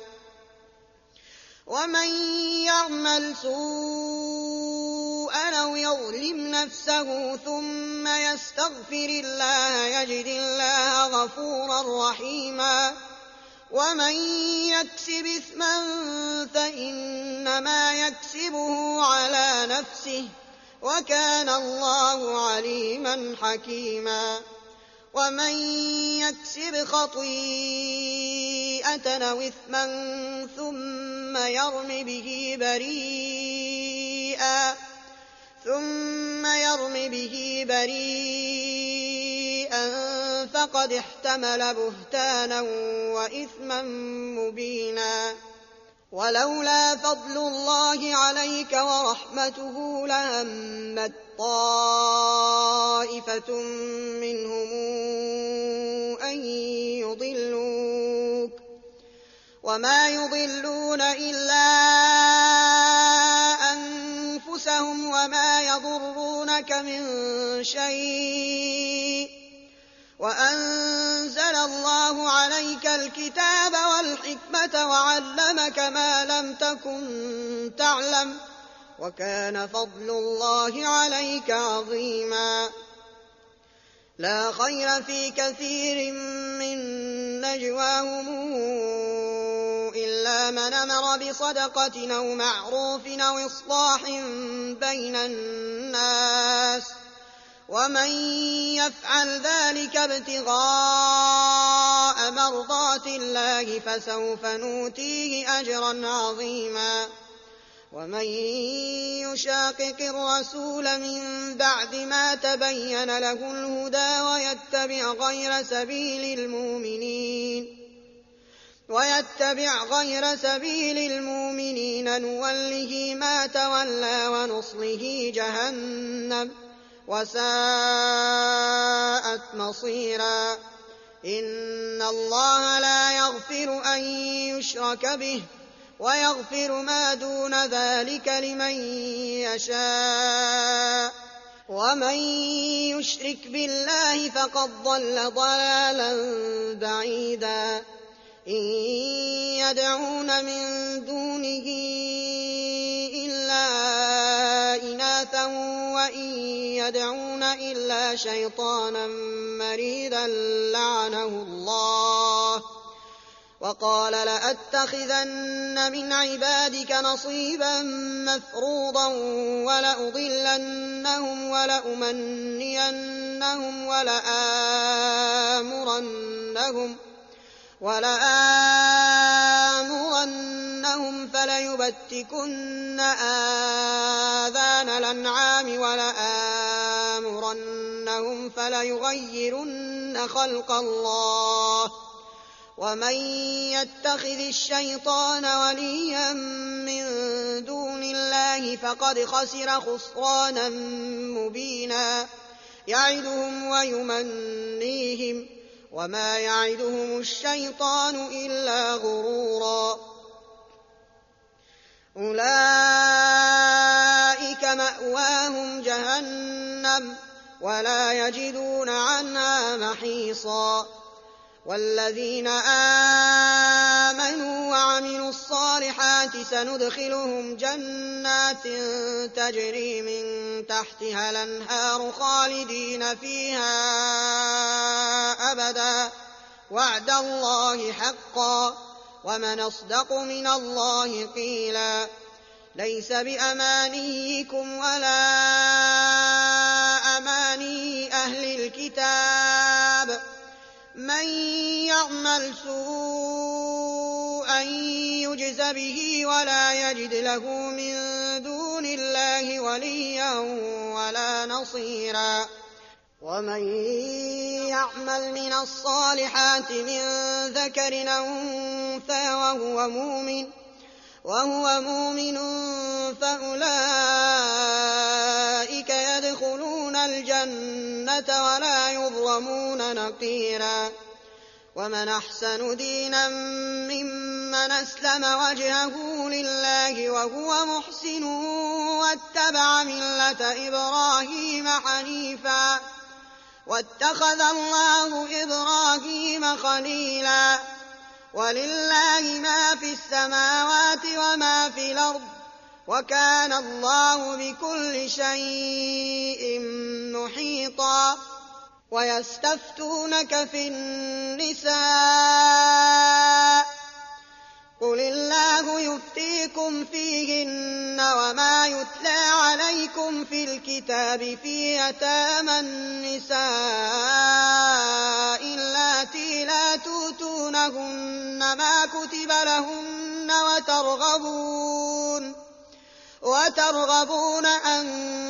ومن يعمل سوءا أو يظلم نفسه ثم يستغفر الله يجد الله غفورا رحيما ومن يكسب إثما فإنما يكسبه على نفسه وكان الله عليما حكيما ومن يكسب خطيئة أو إثما ثم يرم به بريئا ثم يرم به بريئا فقد احتمل بهتانا وإثما مبينا ولولا فضل الله عليك ورحمته لهمت طائفة منهم أن يضلوك وما يضلون إلا أنفسهم وما يضرونك من شيء وأنزل الله عليك الكتاب والحكمة وعلمك ما لم تكن تعلم وكان فضل الله عليك عظيما لا خير في كثير من نجواهم إلا من أمر بصدقة أو معروف أو إصلاح بين الناس ومن يفعل ذلك ابتغاء مرضات الله فسوف نؤتيه أجرا عظيما ومن يشاقق الرسول من بعد ما تبين له الهدى ويتبع غير سبيل المؤمنين ويتبع غير سبيل المؤمنين نوله ما تولى ونصله جهنم وساءت مصيرا. إن الله لا يغفر أن يشرك به ويغفر ما دون ذلك لمن يشاء ومن يشرك بالله فقد ضل ضلالا بعيدا. إن يدعون من دونه إلا إناثا وإن يدعون إلا شيطانا مريدا لعنه الله وقال لأتخذن من عبادك نصيبا مفروضا ولأضلنهم ولأمنينهم ولآمرنهم ولآمرنهم فليبتكن آذان الأنعام ولآمرنهم فليغيرن خلق الله ومن يتخذ الشيطان وليا من دون الله فقد خسر خسرانا مبينا. يعدهم ويمنيهم وما يعدهم الشيطان إلا غرورا. أولئك مأواهم جهنم ولا يجدون عنها محيصا. والذين آمنوا وعملوا الصالحات سندخلهم جنات تجري من تحتها الأنهار خالدين فيها أبدا وعد الله حقا ومن أصدق من الله قيلا. ليس بأمانيكم ولا أماني أهل الكتاب من يعمل سوءا يجز به ولا يجد له من دون الله وليا ولا نصيرا. ومن يعمل من الصالحات من ذكر أو أنثى وهو مؤمن وهو مؤمن فأولئك يدخلون الجنة ولا يظلمون نقيرا. ومن أحسن دينا ممن أسلم وجهه لله وهو محسن واتبع ملة إبراهيم حنيفا واتخذ الله إبراهيم خليلا. ولله ما في السماوات وما في الأرض وكان الله بكل شيء محيطا. ويستفتونك في النساء قل الله يفتيكم فيهن وما يتلى عليكم في الكتاب في يتامى النساء اللاتي لا تؤتونهن ما كتب لهن وترغبون وترغبون أن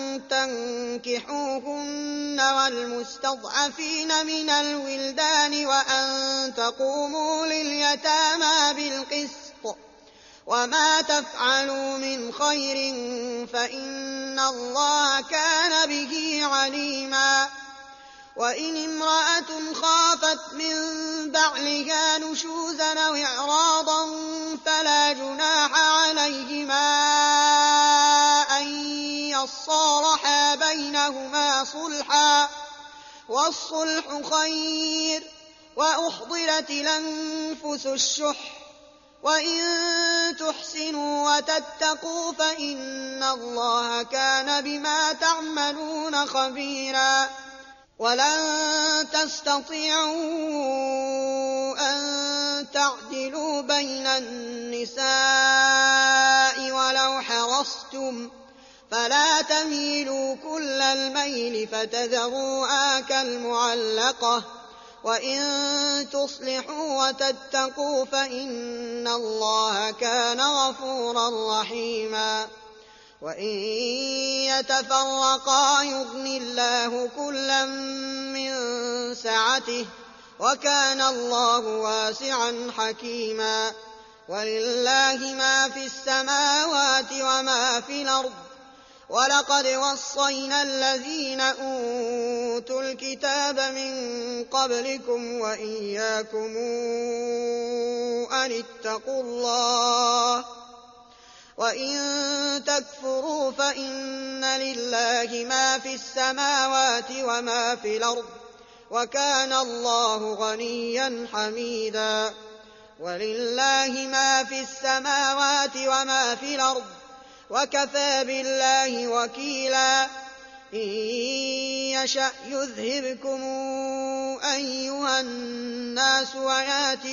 تنكحوهن والمستضعفين من الولدان وأن تقوموا لليتامى بالقسط وما تفعلوا من خير فإن الله كان به عليما. وإن امرأة خافت من بعلها نشوزا أو إعراضا فلا جناح عليهما أن يصالحا بينهما صلحا والصلح خير. وأحضرت الأنفس الشح وإن تحسنوا وتتقوا فإن الله كان بما تعملون خبيرا. ولن تستطيعوا أن تعدلوا بين النساء ولو حرصتم فلا تميلوا كل الميل فتذروها كالمعلقة وإن تصلحوا وتتقوا فإن الله كان غفورا رحيما وإن يتفرقا يغن الله كلا من سعته وكان الله واسعا حكيما ولله ما في السماوات وما في الأرض ولقد وصينا الذين أوتوا الكتاب من قبلكم وإياكم أن اتقوا الله وإن تكفروا فإن لله ما في السماوات وما في الأرض وكان الله غنيا حميدا ولله ما في السماوات وما في الأرض وكفى بالله وكيلا إن يشأ يذهبكم أيها الناس ويات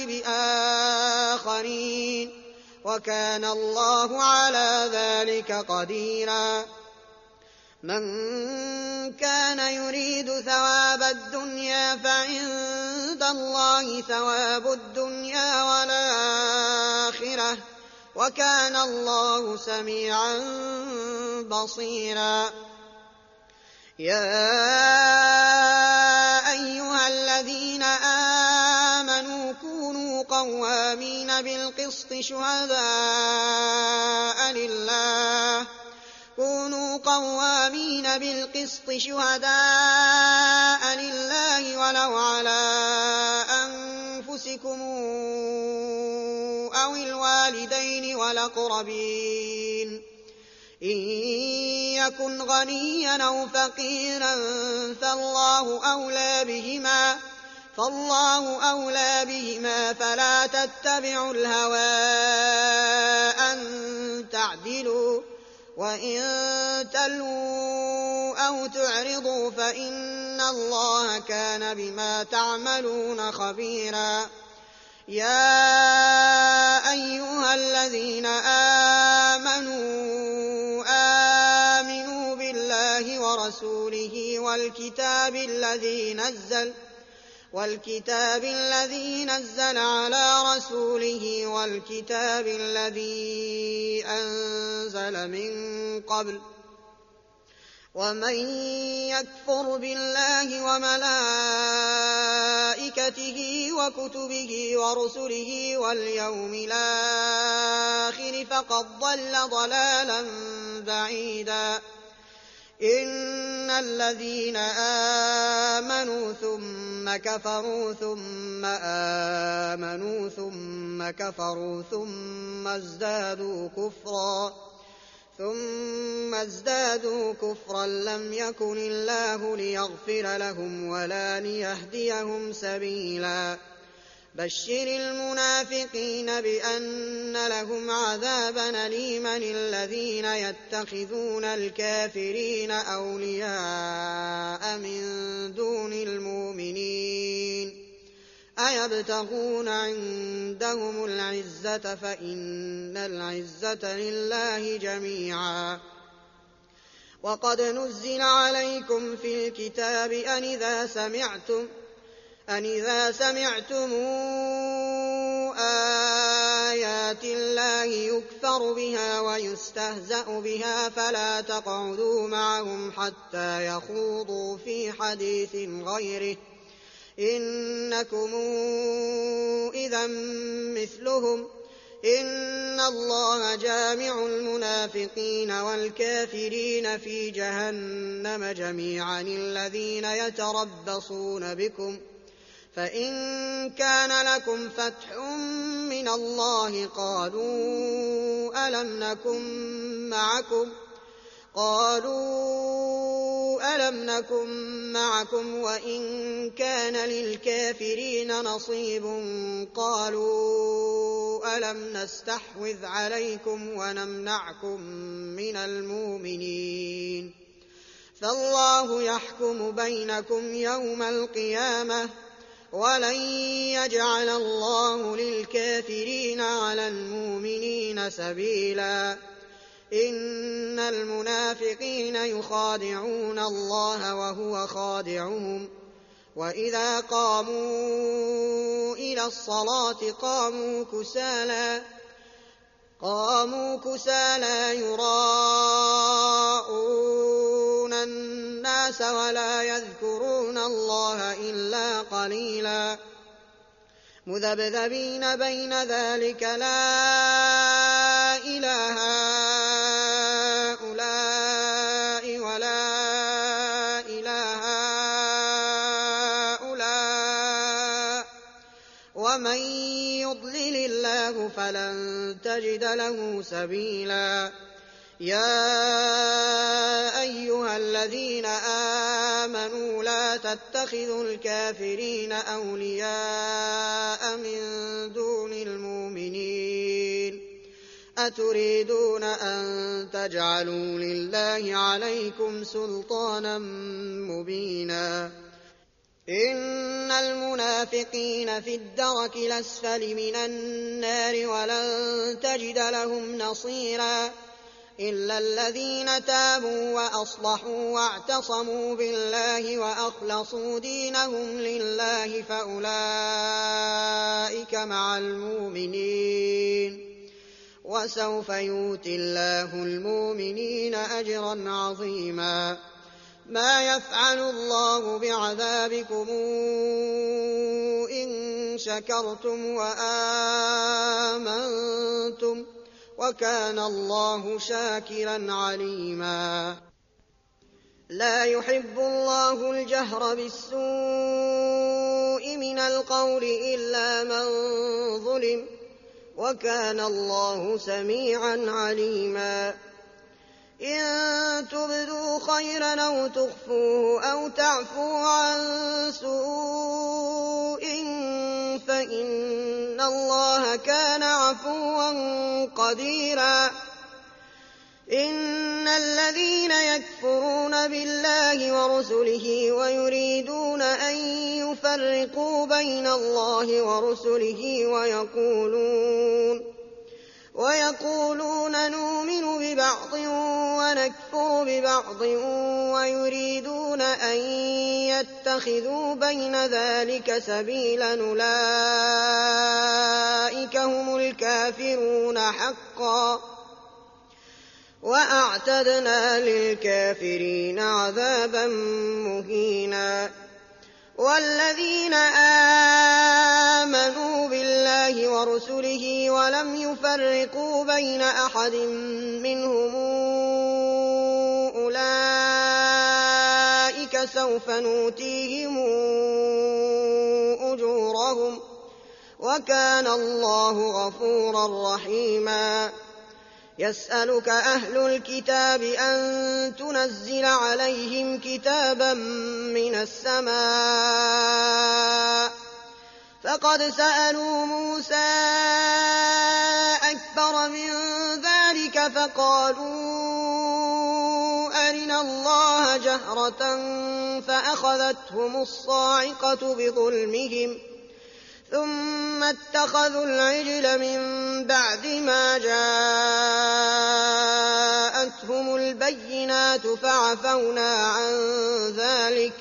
بآخرين وكان الله على ذلك قديرا من كان يريد ثواب الدنيا فعند الله ثواب الدنيا والآخرة وكان الله سميعا بصيرا يا أيها الذين آمنوا كونوا قوامين بالقسط شهداء لله كونوا قوامين بالقسط شهداء لله ولو على أنفسكم أو الوالدين والأقربين إن يكن غنيا أو فقيرا فالله أولى بهما فالله أولى بهما فلا تتبعوا الهوى أن تعدلوا وإن تلووا أو تعرضوا فإن الله كان بما تعملون خبيرا يا أيها الذين آمنوا آمنوا بالله ورسوله والكتاب الذي نزل والكتاب الذي نزل على رسوله والكتاب الذي أنزل من قبل ومن يكفر بالله وملائكته وكتبه ورسله واليوم الآخر فقد ضل ضلالا بعيدا إن الذين آمنوا ثم كفروا ثم آمنوا ثم كفروا ثم ازدادوا كفرا ثم ازدادوا كفرا لم يكن الله ليغفر لهم ولا ليهديهم سبيلا بشر المنافقين بأن لهم عذابا أليما الذين يتخذون الكافرين أولياء من دون المؤمنين أيبتغون عندهم العزة فإن العزة لله جميعا وقد نزل عليكم في الكتاب أن إذا سمعتم أن إذا سمعتم آيات الله يكفر بها ويستهزأ بها فلا تقعدوا معهم حتى يخوضوا في حديث غيره إنكم إذا مثلهم إن الله جامع المنافقين والكافرين في جهنم جميعا الذين يتربصون بكم فإن كان لكم فتح من الله قالوا ألم نكن معكم قالوا ألم نكن معكم وإن كان للكافرين نصيب قالوا ألم نستحوذ عليكم ونمنعكم من المؤمنين فالله يحكم بينكم يوم القيامة ولن يجعل الله للكافرين على المؤمنين سبيلا إن المنافقين يخادعون الله وهو خادعهم وإذا قاموا إلى الصلاة قاموا كسالى قاموا كسالى يراءون الناس ولا يذكرون الله إلا قليلا مذبذبين بين ذلك لا إله هؤلاء ولا إله هؤلاء ومن يضلل الله فلن تجد له سبيلا يا أيها الذين آمنوا لا تتخذوا الكافرين أولياء من دون المؤمنين أتريدون أن تجعلوا لله عليكم سلطانا مبينا إن المنافقين في الدرك الأسفل من النار ولن تجد لهم نصيرا إلا الذين تابوا وأصلحوا واعتصموا بالله وأخلصوا دينهم لله فأولئك مع المؤمنين وسوف يؤتي الله المؤمنين أجرا عظيما ما يفعل الله بعذابكم إن شكرتم وآمنتم وكان الله شاكرا عليما لا يحب الله الجهر بالسوء من القول إلا من ظلم وكان الله سميعا عليما إن تبدوا خيرا أو تخفوه أو تعفوا عن سوء فإن الله كان عفوا قديرا إن الذين يكفرون بالله ورسله ويريدون أن يفرقوا بين الله ورسله ويقولون ويقولون نؤمن ببعض ونكفر ببعض ويريدون أن يتخذوا بين ذلك سبيلا أولئك هم الكافرون حقا وأعتدنا للكافرين عذابا مهينا والذين آمنوا بالله ورسله ولم يفرقوا بين أحد منهم أولئك سوف نؤتيهم أجورهم وكان الله غفورا رحيما يسألك أهل الكتاب أن تنزل عليهم كتابا من السماء فقد سألوا موسى أكبر من ذلك فقالوا أرنا الله جهرة فأخذتهم الصاعقة بظلمهم ثم اتخذوا العجل من بعد ما جاءتهم البينات فعفونا عن ذلك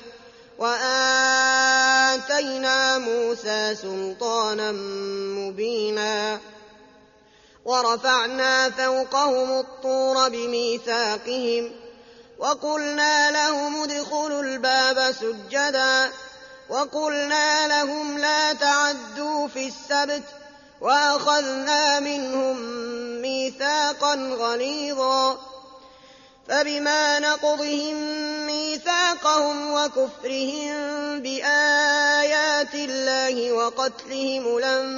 وآتينا موسى سلطانا مبينا ورفعنا فوقهم الطور بميثاقهم وقلنا لهم ادخلوا الباب سجدا وقلنا لهم لا تعدوا في السبت وأخذنا منهم ميثاقا غليظا فبما نقضهم ميثاقهم وكفرهم بآيات الله وقتلهم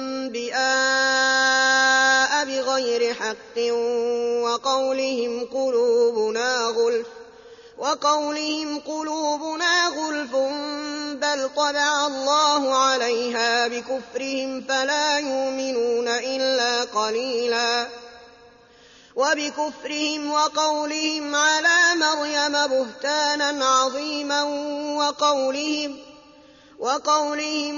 الأنبياء بغير حق وقولهم قلوبنا غلف وقولهم قلوبنا غلف بل طبع الله عليها بكفرهم فلا يؤمنون إلا قليلا وبكفرهم وقولهم على مريم بهتانا عظيما وقولهم وقولهم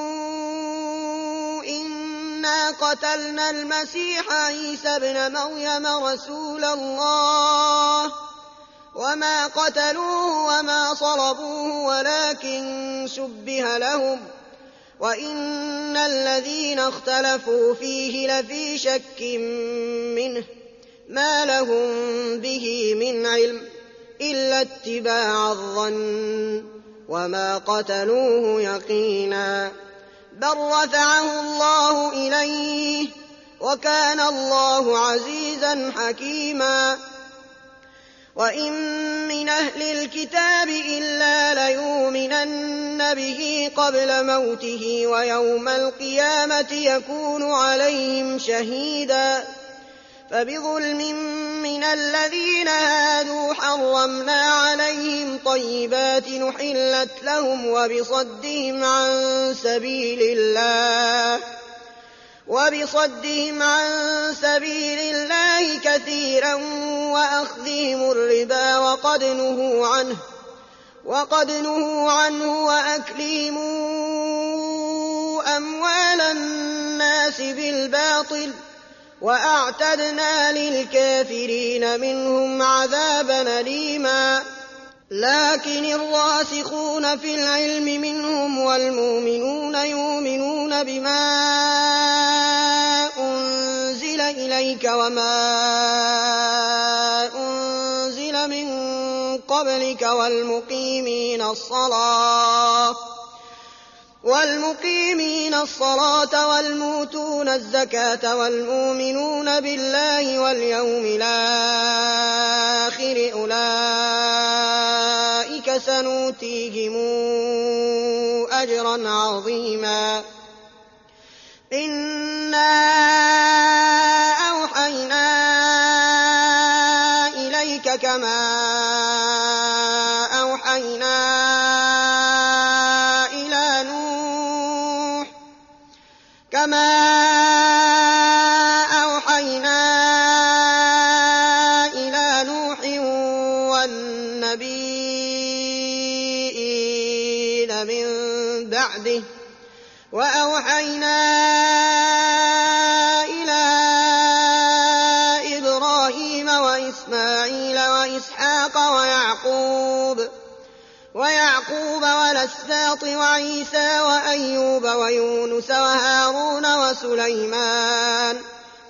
إنا قتلنا المسيح عيسى ابن مريم رسول الله وما قتلوه وما صلبوه ولكن شبه لهم وإن الذين اختلفوا فيه لفي شك منه ما لهم به من علم إلا اتباع الظن وما قتلوه يقينا بل رفعه الله إليه وكان الله عزيزا حكيما وإن من أهل الكتاب إلا ليؤمنن به قبل موته ويوم القيامة يكون عليهم شهيدا فبظلم من الذين هادوا حرمنا عليهم طيبات نحلت لهم وبصدهم عن سبيل الله وبصدهم عن سبيل الله كثيرا وأخذهم الربا وقد نهوا عنه وقد نهوا عنه وأكلهم أموال الناس بالباطل وأعتدنا للكافرين منهم عذابا أليما لكن الراسخون في العلم منهم والمؤمنون يؤمنون بما أنزل إليك وما أنزل من قبلك والمقيمين الصلاة والمقيمين الصلاة والمؤتون الزكاة والمؤمنون بالله واليوم الآخر أولئك سنؤتيهم أجرا عظيما إنا أوحينا إليك كما أوحينا كما أوحينا إلى نوح والنبيين من بعده وأوحينا إلى إبراهيم وإسماعيل وإسحاق ويعقوب ويعقوب والأسباط وعيسى وأيوب ويونس وهارون وسليمان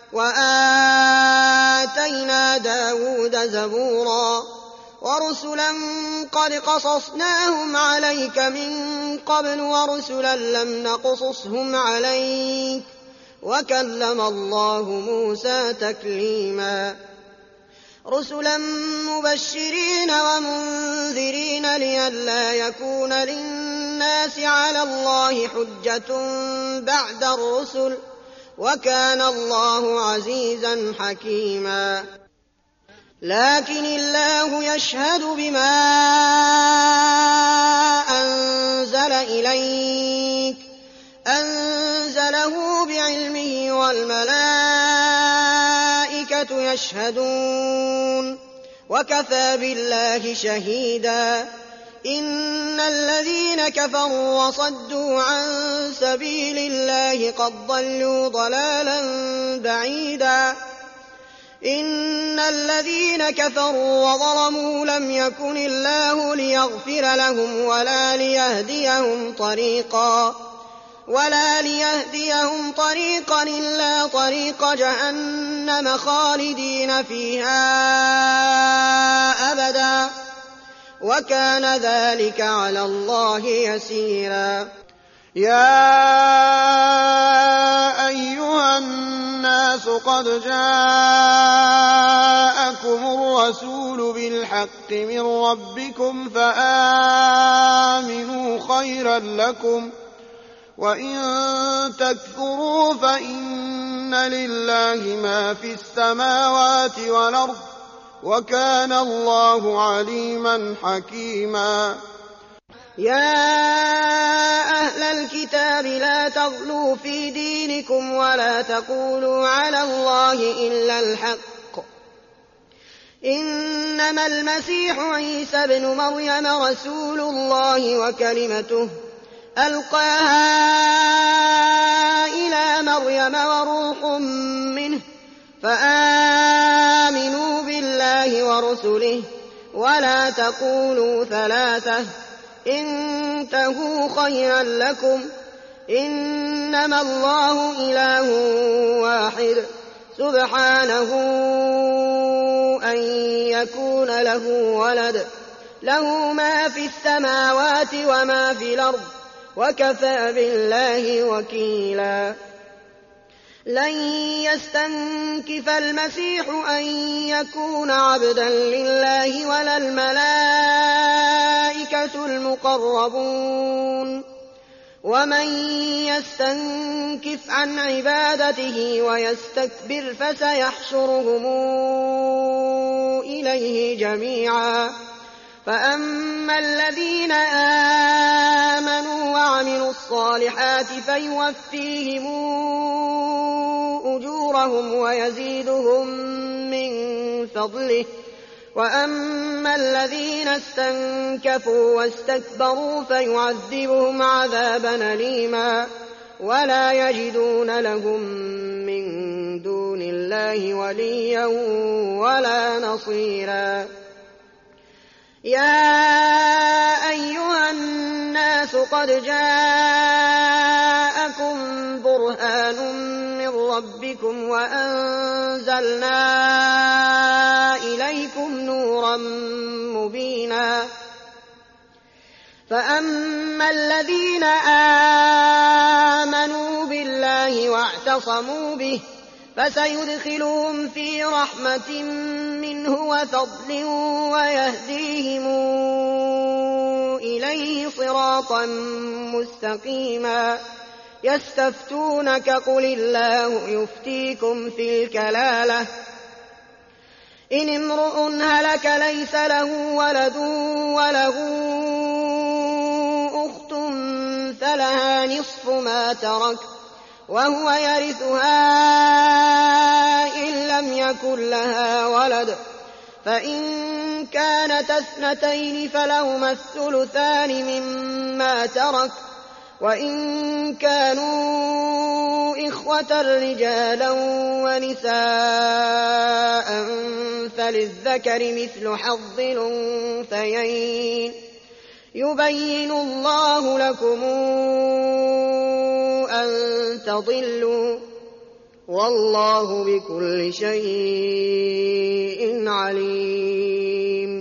وآتينا داود زبورا ورسلا قد قصصناهم عليك من قبل ورسلا لم نقصصهم عليك وكلم الله موسى تكليما رسلا مبشرين ومنذرين لئلا يكون للناس على الله حجة بعد الرسل وكان الله عزيزا حكيما لكن الله يشهد بما أنزل إليك أنزله بعلمه والملائكة يشهدون وكفى بالله شهيدا إن الذين كفروا وصدوا عن سبيل الله قد ضلوا ضلالا بعيدا إن الذين كفروا وظلموا لم يكن الله ليغفر لهم ولا ليهديهم طريقا ولا ليهديهم طريقا إلا طريق جهنم خالدين فيها أبدا وكان ذلك على الله يسيرا يا أيها الناس قد جاءكم الرسول بالحق من ربكم فآمنوا خيرا لكم وإن تكفروا فإن لله ما في السماوات والأرض وكان الله عليما حكيما يا أهل الكتاب لا تغلوا في دينكم ولا تقولوا على الله إلا الحق إنما المسيح عيسى ابن مريم رسول الله وكلمته ألقاها إلى مريم وروح منه فآمنوا بالله ورسله ولا تقولوا ثلاثة انتهوا خيرا لكم إنما الله إله واحد سبحانه أن يكون له ولد له ما في السماوات وما في الأرض وكفى بالله وكيلا لن يستنكف المسيح أن يكون عبدا لله ولا الملائكة المقربون ومن يستنكف عن عبادته ويستكبر فسيحشرهم إليه جميعا فأما الذين آمنوا وعملوا الصالحات فيوفيهم أجورهم ويزيدهم من فضله وأما الذين استنكفوا واستكبروا فيعذبهم عذابا أليما ولا يجدون لهم من دون الله وليا ولا نصيرا يا أيها الناس قد جاءكم برهان من ربكم وأنزلنا إليكم نورا مبينا فأما الذين آمنوا بالله واعتصموا به فسيدخلهم في رحمة منه وفضل ويهديهم إليه صراطا مستقيما يستفتونك قل الله يفتيكم في الكلالة إن امرؤ هلك ليس له ولد وله أخت فلها نصف ما ترك وهو يرثها إن لم يكن لها ولد فإن كانت اثنتين فلهما الثلثان مما ترك وإن كانوا إخوة رجالا ونساء فللذكر مثل حظ الأنثيين يبين الله لكم أن تضلوا والله بكل شيء عليم